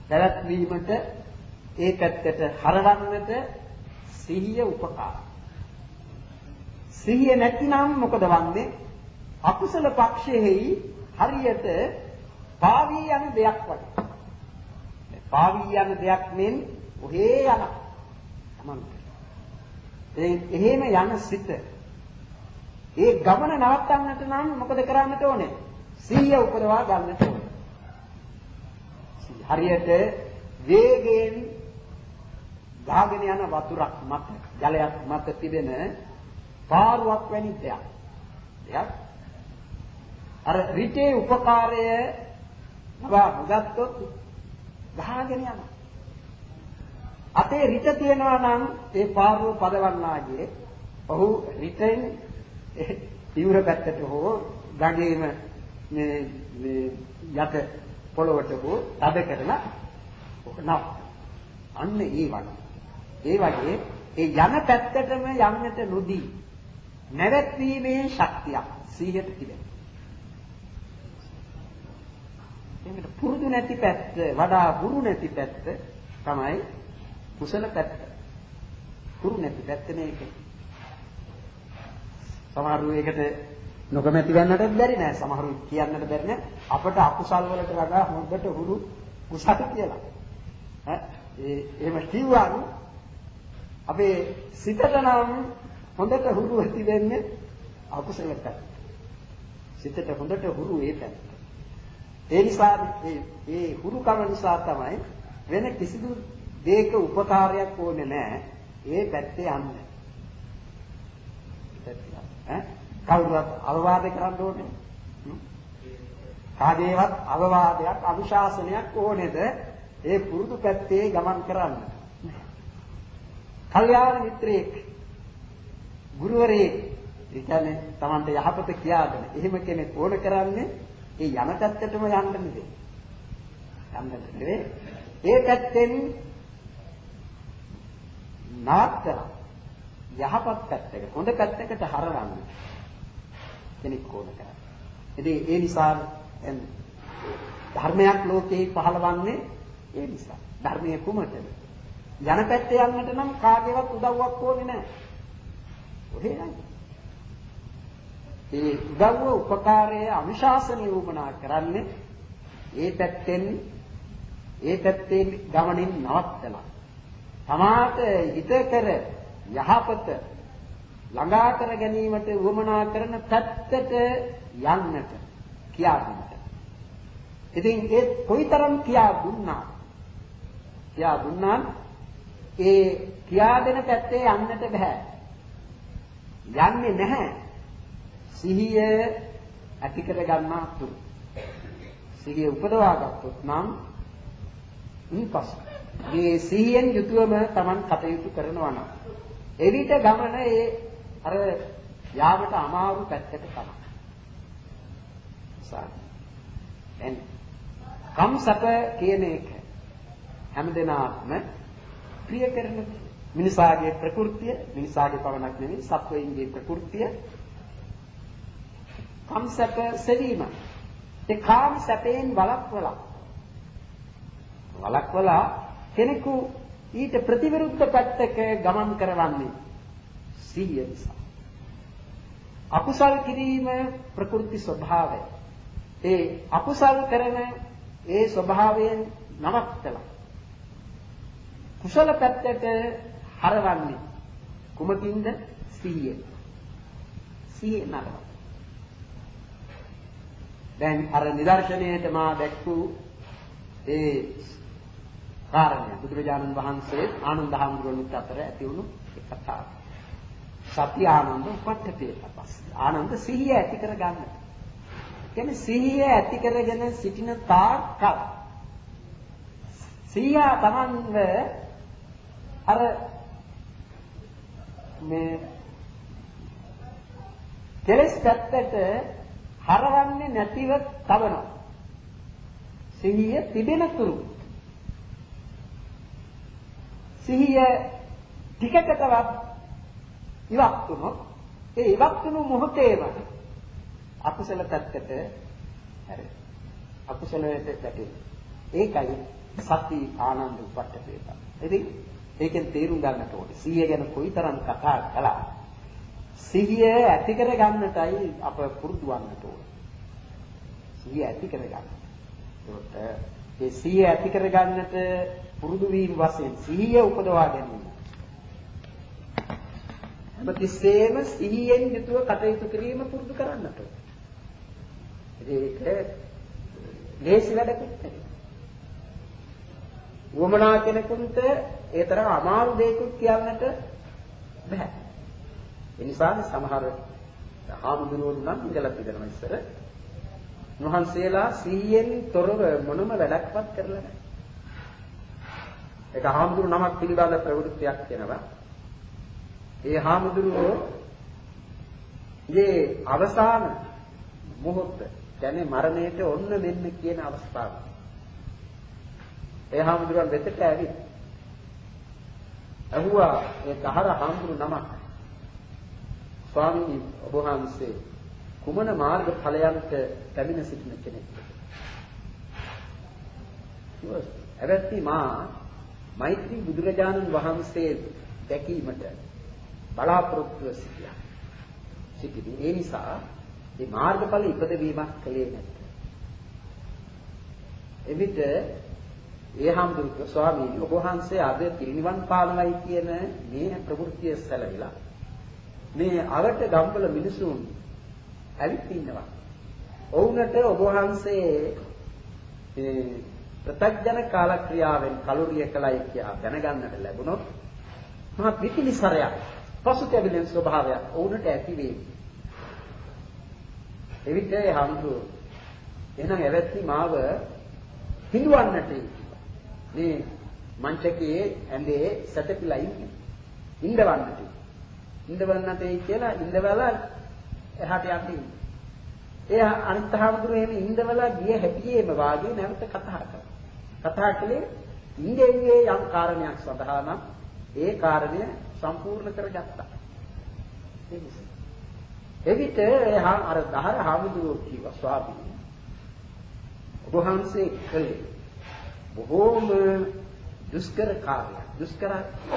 [SPEAKER 2] පැවැත්වීමට ඒ පැත්තට හරවන්නට සිහිය උපකාරයි. සිහිය නැතිනම් මොකද වන්නේ? අකුසල පක්ෂයෙහි හරියට පාවී යන දෙයක් වගේ. පාවී යන දෙයක් මෙන් ඔහේ යන. තමන්. ඒ එහෙම යන සිත. ඒ ගමන නවත්තන්නට නම් මොකද කරන්නට ඕනේ? සිහිය උපදවා ගන්නට ඕනේ. හරියට වේගයෙන් ගාගෙන යන වතුරක් මත ජලයක් මත තිබෙන පාරුවක් වැනි දෙයක්. දෙයක් අර රිටේ උපකාරය ලබා ගත්තොත් ගහගෙන යනවා. අතේ රිට තියනවා නම් ඒ පාරුව පදවන්නාගේ ඔහු රිටෙන් තීව්‍ර පැත්තට හෝ ගඟේම මේ මේ යට පොළොවට හෝ තද කරලා නව. අන්න ඒ වගේ. ඒ වගේ ඒ යන පැත්තටම යන්නට නොදී නැවැත්වීමේ ශක්තියක් සිහියට තිබෙනවා. ඒකට පුරුදු නැති පැත්ත වඩා බුරු නැති පැත්ත තමයි කුසල පැත්ත. පුරු නැති පැත්ත මේක. සමහරව ඒකට නොකමැති වෙන්නටත් බැරි නෑ. සමහරව කියන්නට බැරි නෑ. අපට අකුසල් වලට වඩා හොඳට හුරු කුසල කියලා. ඈ ඒ එහෙම කිව්වම අපේ සිතට නම් හොඳට හුරු ඇති වෙන්නේ අකුසල පැත්ත. සිතට හොඳට හුරු ඒ පැත්ත. ඒ නිසා මේ මේ හුරුකම නිසා තමයි වෙන කිසිදු දෙයක උපකාරයක් ඕනේ නැහැ. ඒ පැත්තේ යන්න. ඈ කවුරුත් අවවාද කරන්න ඕනේ. කාගේවත් අවවාදයක් අනුශාසනයක් ඕනේද? ඒ පුරුදු පැත්තේ ගමන් කරන්න. කල්යාණ මිත්‍රයෙක් ගුරුවරයෙක් ඒ කියන්නේ Tamante යහපත කියාගෙන එහෙම කෙනෙක් ඕන කරන්නේ ඒ යන පැත්තටම යන්න නෙවෙයි. යන්න නෙවෙයි. ඒ පැත්තෙන් නාත්තර යහපත් පැත්තකට හොඳ පැත්තකට හරවන්න කෙනෙක් ඕන කරන්නේ. ඉතින් ඒ නිසා ධර්මයක් ලෝකේ පහළවන්නේ ඒ නිසා. ධර්මයේ කුමටද? යන පැත්තේ යන්නට නම් කාගේවත් උදව්වක් ඕනේ නැහැ. ඔහේ නැහැ. ඒ උදව්ව උපකාරය අනුශාසනීය වුණා කරන්නේ ඒ පැත්තෙන් ඒ පැත්තෙන් ගමනින් නවත්තලා. තමාට හිත කර යහපත ළඟා කර ගැනීමට වමනා කරන පැත්තට යන්නට කියා දුන්නා. ඉතින් ඒ කොයිතරම් කියා දුන්නා කියා දුන්නා ඒ කියා දෙන පැත්තේ යන්නට බෑ. යන්නේ නැහැ. සිහිය ඇති කර ගන්නා තුරු. සිහිය උපදවා ගත්තොත් නම් ඊපස් මේ සිහියෙන් යුතුවම Taman කටයුතු කරනවා නම් එවිට ගමන ඒ අර යාමට අමාරු පැත්තට තමයි. සාරා. දැන් කම්සප කියන එක හැමදෙනාත්ම ප්‍රිය කරන මිනිසාගේ ප්‍රകൃතිය, මිනිසාගේ පවණක් නෙවෙයි සත්වයින්ගේ ප්‍රകൃතිය කම්සප සෙවීම. ඒ කාම සැපයෙන් වළක්වලා වළක්වලා කෙනෙකු ඊට ප්‍රතිවිරුද්ධ පැත්තක ගමන් කරවන්නේ සිහිය නිසා. අකුසල් කිරීම ප්‍රകൃති ස්වභාවය. ඒ අකුසල් කරන ඒ ස්වභාවයෙන් නවත්තලා කුසල පැත්තට හරවන්නේ කුමකින්ද? සිහිය. සිහිය නරක. දැන් අර නිදර්ශනයේට මා දැක්වූ ඒ කාරණය බුදුරජාණන් වහන්සේ ආනන්ද හාමුදුරුවන්ට අතර ඇති වුණු කතාව. සත්‍ය ආනන්ද උපට්ඨපේ තපස්. ආනන්ද සිහිය ඇති කර ගන්න. කියන්නේ සිහිය ඇති කරගෙන සිටින තාක්කල් සිහිය තමන්ව අර මේ කෙලස් පැත්තට හරවන්නේ නැතිව තවනවා. සිහිය තිබෙන තුරු සිහිය ටිකකටවත් ඉවත් වුණොත් ඒ ඉවත් වුණු මොහොතේම අකුසල පැත්තට හැරෙනවා. අකුසලයට වැටෙනවා. ඒකයි සති ආනන්ද උපට්ඨපේත. ඉතින් ඒකෙන් තේරුම් ගන්නට ඕනේ සිහිය ගැන කොයිතරම් කතා කළා. සිහිය ඇති කර ගන්නටයි අප පුරුදු වන්නට ඕනේ. සිහිය ඇති කර ගන්න. ඒකට ඒ සිහිය ඇති කර ගන්නට පුරුදු වීම වශයෙන් සිහිය උපදවා ගැනීම. හැමතිස්සෙම සිහියෙන් යුතුව කටයුතු කිරීම පුරුදු කරන්නට ඕනේ. ඒක ලේසි වැඩකුත් නෙවෙයි. වමනා කෙනෙකුට ඒ තරම් අමාරු දෙයක්වත් කියන්නට බෑ. ඒ නිසා සමහර ආමුදුරුවෝ නම් ඉඳලා තිබෙනවා ඉස්සර. මහන්සියලා සිහියෙන් තොරව මොනම වැඩක්වත් කරලා නැහැ. ඒක ආමුදුරු නමක් පිළිබඳ ප්‍රවෘත්තියක් වෙනවා. ඒ ආමුදුරුවෝ මේ අවසාන මොහොත කියන්නේ මරණයට ඔන්න මෙන්න කියන අවස්ථාව. ඒ ආමුදුරුවන් වෙතට ඇවිත් අහුවා ඒ දහර ආමුදුරු නමක් ස්වාමීනි ඔබ වහන්සේ කුමන මාර්ග ඵලයන්ට පැමිණ සිටින කෙනෙක්ද? එවත්ටි මා මෛත්‍රී බුදුරජාණන් වහන්සේ දැකීමට බලාපොරොත්තු සිටියා. සිටිදී ඒ නිසා මේ මාර්ගඵල ඉපදවීමක් කලේ නැත. එවිට ඒ හාමුදුරුවෝ ස්වාමීනි ඔබ වහන්සේ අද පිරිනිවන් පානවයි කියන මේ ප්‍රවෘත්තිය සැලවිලා මේ අවට ගම්වල මිනිසුන් ඇවිත් ඉන්නවා. ඔවුන්ට ඔබ වහන්සේ මේ ප්‍රත්‍යඥ කාලක්‍රියාවෙන් කලුරිය කලයි කියා දැනගන්නට ලැබුණොත් මහා පිටිලිසරයක් පසුතැවිලෙන ස්වභාවයක් ඔවුන්ට ඇති වේ. එවිට ඒ හාමුදුරුවෝ එහෙනම් එවැත්නි මාව හිඳවන්නට මේ මංචකයේ ඇඳේ සැතපීලා ඉන්නේ. ඉඳවන්නට. ඉඳවන්නට කියලා ඉඳවලා එහාට යන්නේ. ඒ අනිත් හාමුදුරුවෝ එහෙම ඉඳවලා ගිය හැටියේම වාගේ නැවත කතා කරා. කතා කළේ ඉන්දෙන්නේ යම් කාරණයක් සඳහා නම් ඒ කාරණය සම්පූර්ණ කරගත්තා. ඒ නිසා එවිට එහා අර දහර හාමුදුරුවෝ කිව්වා ස්වාමීනි ඔබ වහන්සේ කළේ බොහෝම දුෂ්කර කාර්යයක්. දුෂ්කර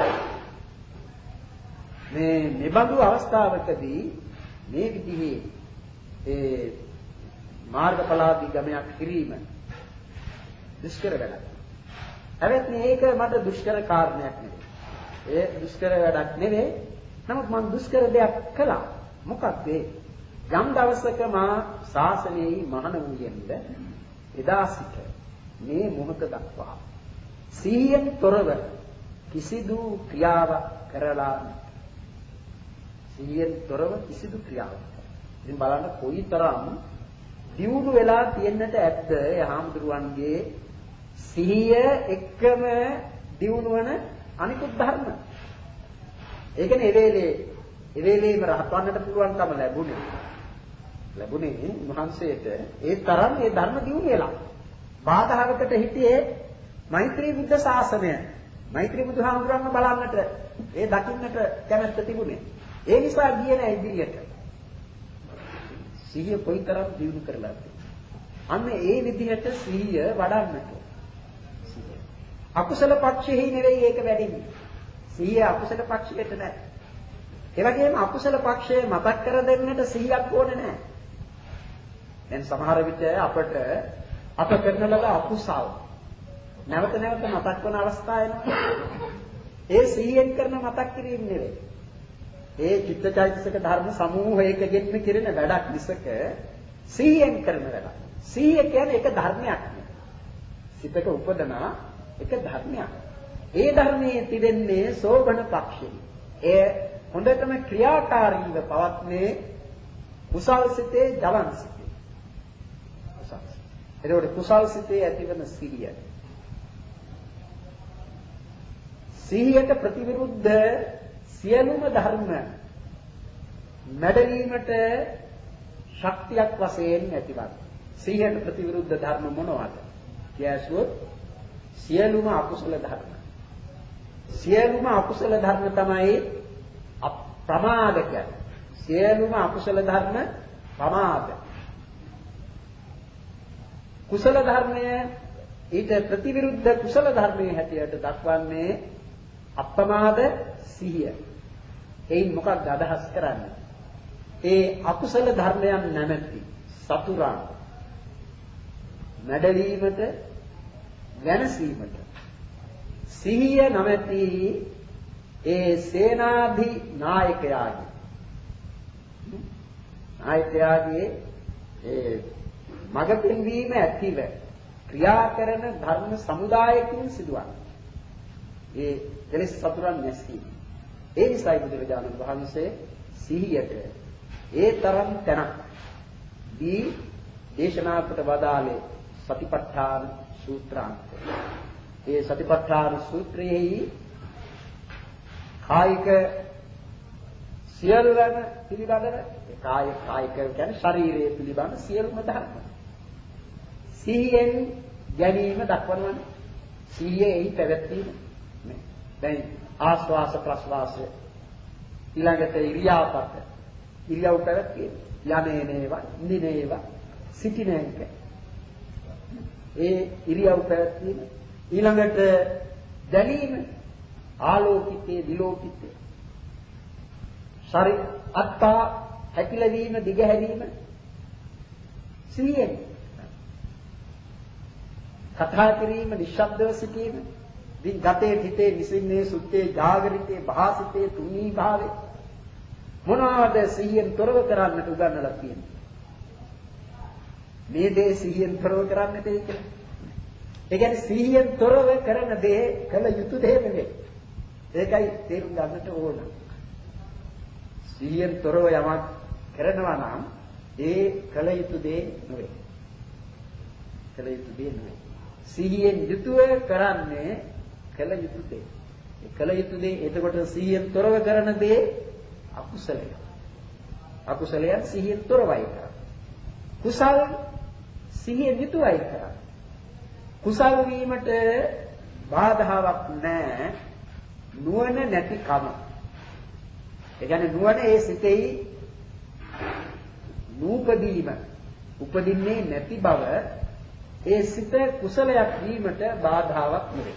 [SPEAKER 2] මේ නිබඳු අවස්ථාවකදී මේ විදිහේ ඒ මාර්ගඵලාදී ගමයක් කිරීම දුෂ්කර වැඩක්. හැබැයි මේක මට දුෂ්කර කාරණයක් නෙවෙයි. ඒ දුෂ්කර වැඩක් නෙවෙයි. නමුත් මම දුෂ්කර දෙයක් කළා. මොකක්ද ඒ? යම් දවසක මා ශාසනයේ මහණ වූයෙන්ද එදා සිට මේ මොහොත දක්වා සිහියෙන් තොරව කිසිදු ක්‍රියාවක් කරලා සිහියෙන් තොරව කිසිදු ක්‍රියාවක්. ඉතින් බලන්න කොයිතරම් දියුණු වෙලා තියෙන්නට ඇද්ද ඒ හාමුදුරුවන්ගේ සිහිය එක්කම දියුණු වන අනිකුත් ධර්ම. ඒ කියන්නේ ඒ වෙලේ ඒ වෙලේම රහත්වන්නට පුළුවන්කම ලැබුණේ. ලැබුණේ මහන්සියට ඒ තරම් ඒ ධර්ම දියුණු වෙලා. බාධාවකට හිටියේ මෛත්‍රී බුද්ධ ශාසනය. මෛත්‍රී බුදුහාමුදුරන්ව බලන්නට ඒ දකින්නට කැමැත්ත තිබුණේ. ඒ නිසා ගියේ නැහැ ඉදිරියට. සිහිය කොයිතරම් දියුණු කරලාද? අන්න ඒ විදිහට සිහිය වඩන්නට. සිහිය. අකුසල පක්ෂෙහි නෙවෙයි ඒක වැඩින්නේ. සිහිය අකුසල පක්ෂයට නැහැ. ඒ වගේම අකුසල පක්ෂයේ මතක් කර දෙන්නට සිහියක් ඕනේ නැහැ. දැන් සමහර විට අපට අප කරන ලද අකුසල් නැවත නැවත මතක් වන අවස්ථා එනවා. ඒ සිහියෙන් කරන මතක් කිරීම නෙවෙයි. ඒ චිත්තචෛතසික ධර්ම සමූහයකගෙන් කෙරෙන වැඩක් මිසක සිහියෙන් කරන වැඩක්. සිහිය කියන්නේ එක ධර්මයක් නෙවෙයි. සිතක උපදන එක ධර්මයක්. ඒ ධර්මයේ තිබෙන්නේ සෝබන පක්ෂේ. ඒ හොඳටම ක්‍රියාකාරීව පවත්නේ කුසල් සිතේ ජවන් සිතේ. කුසල්. එතකොට කුසල් සිතේ ඇතිවන සිහිය. සිහියට ප්‍රතිවිරුද්ධ සියලුම ධර්ම මැඩලීමට ශක්තියක් වශයෙන් ඇතිවත්. සිහියට ප්‍රතිවිරුද්ධ ධර්ම මොනවාද? කියසොත් සියලුම අකුසල ධර්ම. සියලුම අකුසල ධර්ම තමයි ප්‍රමාද කියන්නේ. සියලුම අකුසල ධර්ම ප්‍රමාද. කුසල ධර්මය ඊට ප්‍රතිවිරුද්ධ කුසල ධර්මයේ හැටියට දක්වන්නේ අප්‍රමාද සිහිය. එයින් මොකක්ද අදහස් කරන්නේ? ඒ අකුසල ධර්මයන් නැමැති සතුරා මැඩලීමට වෙනසීමට සිහිය නැමැති ඒ සේනාධි නායකයාගේ නායකයාගේ ඒ මඟ පෙන්වීම ඇතිව ක්‍රියා කරන ධර්ම සමුදායකින් සිදුවන්නේ. ඒ කෙලෙස් සතුරන් නැසීම. ඒ නිසායි බුදුරජාණන් වහන්සේ සිහියට ඒ තරම් තැනක් දී දේශනා කොට වදාළේ සතිපට්ඨාන සූත්‍රාන්තය. ඒ සතිපට්ඨාන සූත්‍රයේහි කායික සියල්ලම පිළිබඳව කාය කායික කියන්නේ ශරීරයේ පිළිබඳ සියලුම ධර්ම සිහියෙන් ගැනීම දක්වනවානේ. සිහියේ පැවැත්වීම නේ. දැන් ආස්වාස ප්‍රස්වාස ඊළඟට ඉරියාපත ඉරියව් පැවැත්වීම යමේනේව නිනේව සිටිනේක ඒ ඉරියව් පැවැත්වීම ඊළඟට දැනීම ආලෝකිතේ විලෝකිතේ ශරීර අත්තා හැකිලවීම දිගහැරීම සිහියෙන් කතා කිරීම නිශ්ශබ්දව සිටීම දින් ගතේ හිතේ විසින්නේ සුත්තේ ජාගරිතේ භාසිතේ තුනී භාවේ මොනවාද සිහියෙන් තොරව කරන්නට උගන්වලා තියෙන්නේ මේ දේ සිහියෙන් තොරව කරන්නට ඒ කියලා. ඒ කියන්නේ සිහියෙන් තොරව කරන දේ කළ යුතු දේ නෙවෙයි. ඒකයි තේරුම් ගන්නට ඕන. සිහියෙන් තොරව යමක් කරනවා නම් ඒ කළ යුතු දේ නෙවෙයි. කළ යුතු දේ නෙවෙයි. සිහියෙන් යුතුව කරන්නේ කළ යුතු දේ. ඒ කළ යුතු දේ එතකොට සිහියෙන් තොරව කරන දේ අකුසලය. අකුසලයන් සිහියෙන් තොරවයි කරන්නේ. කුසල සිහියෙන් යුතුවයි කරන්නේ. කුසල වීමට බාධාවක් නැහැ. නුවණ නැති කම. ඒ කියන්නේ නුවණ ඒ සිතෙහි නූපදීම උපදින්නේ නැති බව ඒ සිත කුසලයක් වීමට බාධාවක් නෙවෙයි.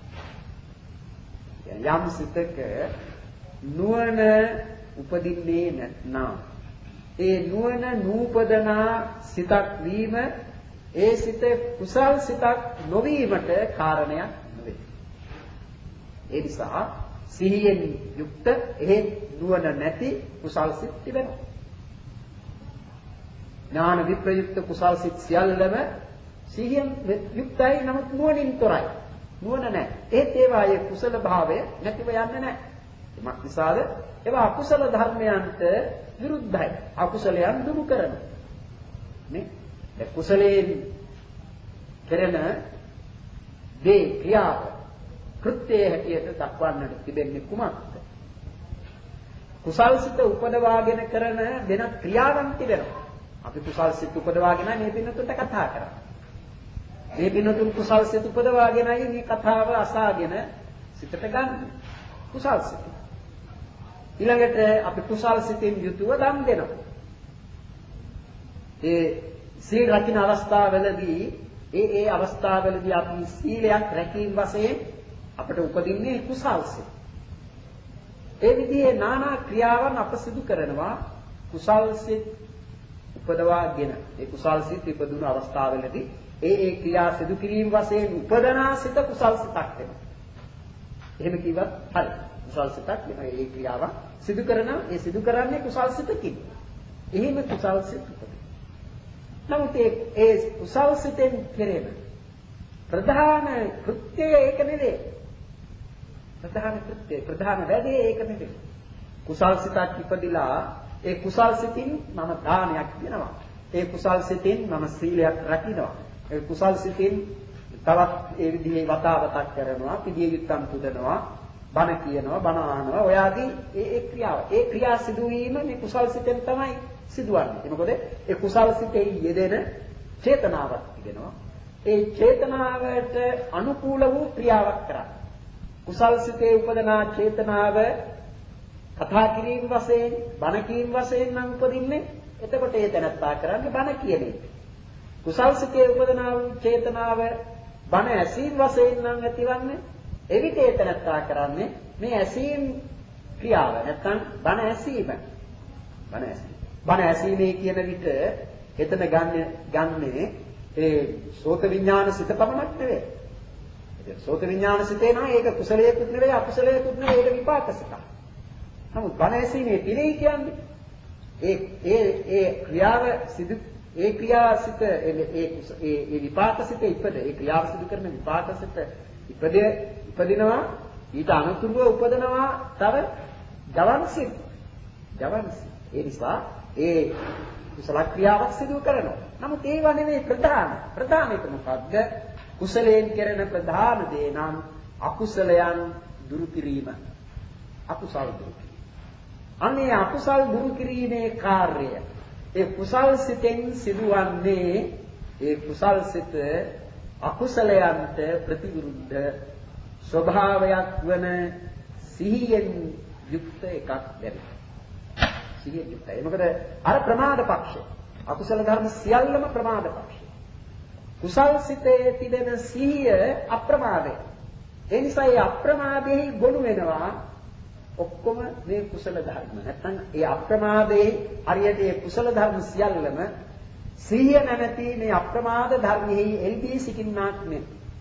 [SPEAKER 2] යම් සිතක නුවණ උපදින්නේ නැත්නම් ඒ නුවණ නූපදනා සිතක් වීම ඒ සිත කුසල් සිතක් නොවීමට කාරණයක් නෙවෙයි. ඒ නිසා සිහියෙන් යුක්ත එහෙ නුවණ නැති කුසල් සිත් තිබෙනවා. ඥාන විප්‍රයුක්ත කුසල් සිත් සියල්ලම සිහියෙන් යුක්තයි නමුත් නුවණින් තොරයි. නුවණ නැහැ. ඒත් ඒවායේ කුසල භාවය නැතිව යන්නේ නැහැ. එමත් නිසාද ඒවා අකුසල ධර්මයන්ට විරුද්ධයි. අකුසලයන් දුරු කරන. නේ? ඒ කුසලයෙන් කෙරෙන දේ ක්‍රියාව කෘත්‍යයේ හැටියට දක්වන්නට තිබෙන්නේ කුමක්ද? කුසල් සිත උපදවාගෙන කරන වෙන ක්‍රියාවන් තිබෙනවා. අපි කුසල් සිත උපදවාගෙන මේ පින්නතුන්ට කතා කරා. මේ පින්නතුන් කුසල් සිත උපදවාගෙනයි මේ කතාව අසාගෙන සිතට ගන්න. කුසල් සිත. ඊළඟට අපි කුසල් සිතෙන් යුතුව දන් දෙනවා. ඒ සීල රකින්න අවස්ථාවවලදී ඒ ඒ අවස්ථාවවලදී අපි සීලයක් රැකීම වශයෙන් අපට උපදින්නේ කුසල් සිත. ඒ විදිහේ নানা ක්‍රියාවන් අප සිදු කරනවා කුසල් සිත උපදවාගෙන. ඒ කුසල් සිත ඉපදුණු අවස්ථාවවලදී ඒ ඒ ක්‍රියා සිදු කිරීම වශයෙන් උපදනා සිත කුසල් සිතක් වෙනවා. එහෙම කිව්වත් හරි. කුසල් සිතක් වෙනවා. ඒ ක්‍රියාව සිදු කරන ඒ සිදු කරන්නේ කුසල් සිතකින්. එහෙම කුසල් සිත උපදිනවා. නමුත් ඒ ඒ කුසල් සිතෙන් කෙරෙන ප්‍රධාන කෘත්‍යය ඒක නෙවෙයි. ප්‍රධාන කෘත්‍යය ප්‍රධාන වැඩේ ඒක නෙවෙයි. කුසල් සිතක් ඉපදිලා ඒ කුසල් සිතින් මම දානයක් දෙනවා. ඒ කුසල් සිතින් මම සීලයක් රකින්නවා. ඒ කුසල් සිතින් තවත් ඒ විදිහේ වතාවතක් කරනවා, පිළිය යුත්තම් පුදනවා, බණ කියනවා, බණ අහනවා. ඔය ආදී ඒ ඒ ක්‍රියාව. ඒ ක්‍රියා සිදුවීම මේ කුසල් සිතෙන් තමයි සිදුවන්නේ. මොකද ඒ කුසල් සිතේ යෙදෙන චේතනාවක් තිබෙනවා. ඒ චේතනාවට අනුකූල වූ ක්‍රියාවක් කරා. කුසල් සිතේ උපදනා චේතනාව කතා කිරීම වශයෙන්, බණ කීම වශයෙන් නම් උපදින්නේ. එතකොට ඒ තැනත්තා කරන්නේ බණ කියන එක. කුසල් සිතේ උපදනා වූ චේතනාව බණ ඇසීම් වශයෙන් නම් ඇතිවන්නේ එවිට ඒතනත්තා කරන්නේ මේ ඇසීම් ක්‍රියාව නැත්නම් බණ ඇසීම. බණ ඇසීම. බණ ඇසීමේ කියන විට එතන ගන්න ගන්නේ ඒ සෝත විඥාන සිත පමණක් නෙවෙයි. ඒ සෝත විඥාන සිතේ නම් ඒක කුසලයේකුත් නෙවෙයි අකුසලයේකුත් නෙවෙයි ඒක විපාක සිතක්. නමුත් බණ ඇසීමේ පිළි කියන්නේ ඒ ඒ ඒ ක්‍රියාව සිදු ඒ ක්‍රියාසිත ඒ ඒ ඒ විපාකසිත ඉපද ඒ ක්‍රියාව සිදු කරන විපාකසිත ඉපද ඉපදිනවා ඊට අනුතුරුව උපදනවා තව ජවන්සිත ජවන්සිත ඒ නිසා ඒ කුසල ක්‍රියාවක් සිදු කරනවා. නමුත් ඒව නෙමෙයි ප්‍රධාන ප්‍රධාන එක මොකද්ද? කුසලයෙන් කරන ප්‍රධාන දේ නම් අකුසලයන් දුරු කිරීම. අකුසල දුරු කිරීම. අනේ අකුසල් දුරු කිරීමේ කාර්යය ඒ කුසල් සිතෙන් සිදුවන්නේ ඒ කුසල් සිත අකුසලයන්ට ප්‍රතිවිරුද්ධ ස්වභාවයක් වන සිහියෙන් යුක්ත එකක් දැරි. සිහියෙන් යුක්තයි. මොකද අර ප්‍රමාද පක්ෂය අකුසල ධර්ම සියල්ලම ප්‍රමාද පක්ෂය. කුසල් සිතේ තිබෙන සිහිය අප්‍රමාදය. ඒ නිසා ඒ අප්‍රමාදයේ ගොනු වෙනවා ඔක්කොම මේ කුසල ධර්ම. නැත්නම් ඒ අප්‍රමාදයේ හරියට ඒ කුසල ධර්ම සියල්ලම සිහිය නැමැති මේ අප්‍රමාද ධර්මෙහි එල්පී සිටින්නාක් නේ.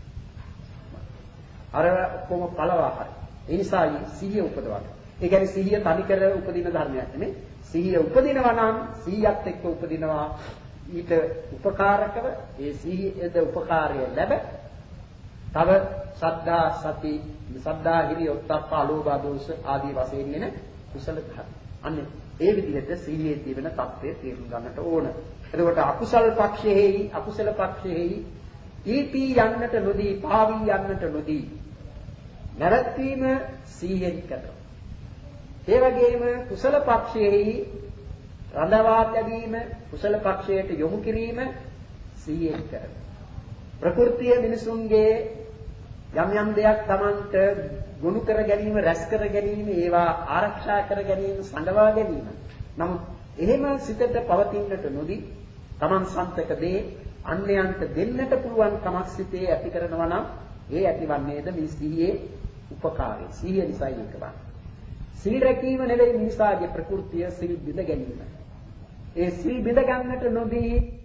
[SPEAKER 2] අර ඔක්කොම පළවා හරි. ඒ නිසා සිහිය උපදවන්න. ඒ කියන්නේ සිහිය තනිකර උපදින ධර්මයක් නෙමෙයි. සිහිය උපදිනවා නම් සිහියත් එක්ක උපදිනවා ඊට උපකාරකව ඒ සිහියද උපකාරය ලැබ තව සද්ධා සති සද්ධා හිරි ඔත්තප්ප අලෝභ දෝෂ ආදී වශයෙන් එන කුසල ධර්ම. අන්න ඒ විදිහට සිහියේ තියෙන தත්ත්වය තේරුම් ගන්නට ඕන. එතකොට අකුසල් පක්ෂයේහි අකුසල පක්ෂයේහි ඊපී යන්නට නොදී පාවී යන්නට නොදී නැවැත්වීම සිහියෙන් කරනවා. ඒ වගේම කුසල පක්ෂයේහි රඳවා තැබීම කුසල පක්ෂයට යොමු කිරීම සිහියෙන් කරනවා. ප්‍රകൃතිය මිනිසුන්ගේ යම් යම් දෙයක් Tamanට ගුණ කර ගැනීම රැස් කර ගැනීම ඒවා ආරක්ෂා කර ගැනීම සංගවා ගැනීම. නමුත් එහෙම සිතට පවතින්නට නොදී Taman සන්තක දේ අන්‍යයන්ට දෙන්නට පුළුවන් කමක් සිතේ ඇති කරනවා නම් ඒ ඇතිවන්නේද මේ සිහියේ උපකාරය. සිහිය නිසා ඒක වань. සිල් රැකීම නෙවෙයි මිනිසාගේ ප්‍රകൃතිය සිල් බිඳ ගැනීම. ඒ සිල් බිඳ ගන්නට නොදී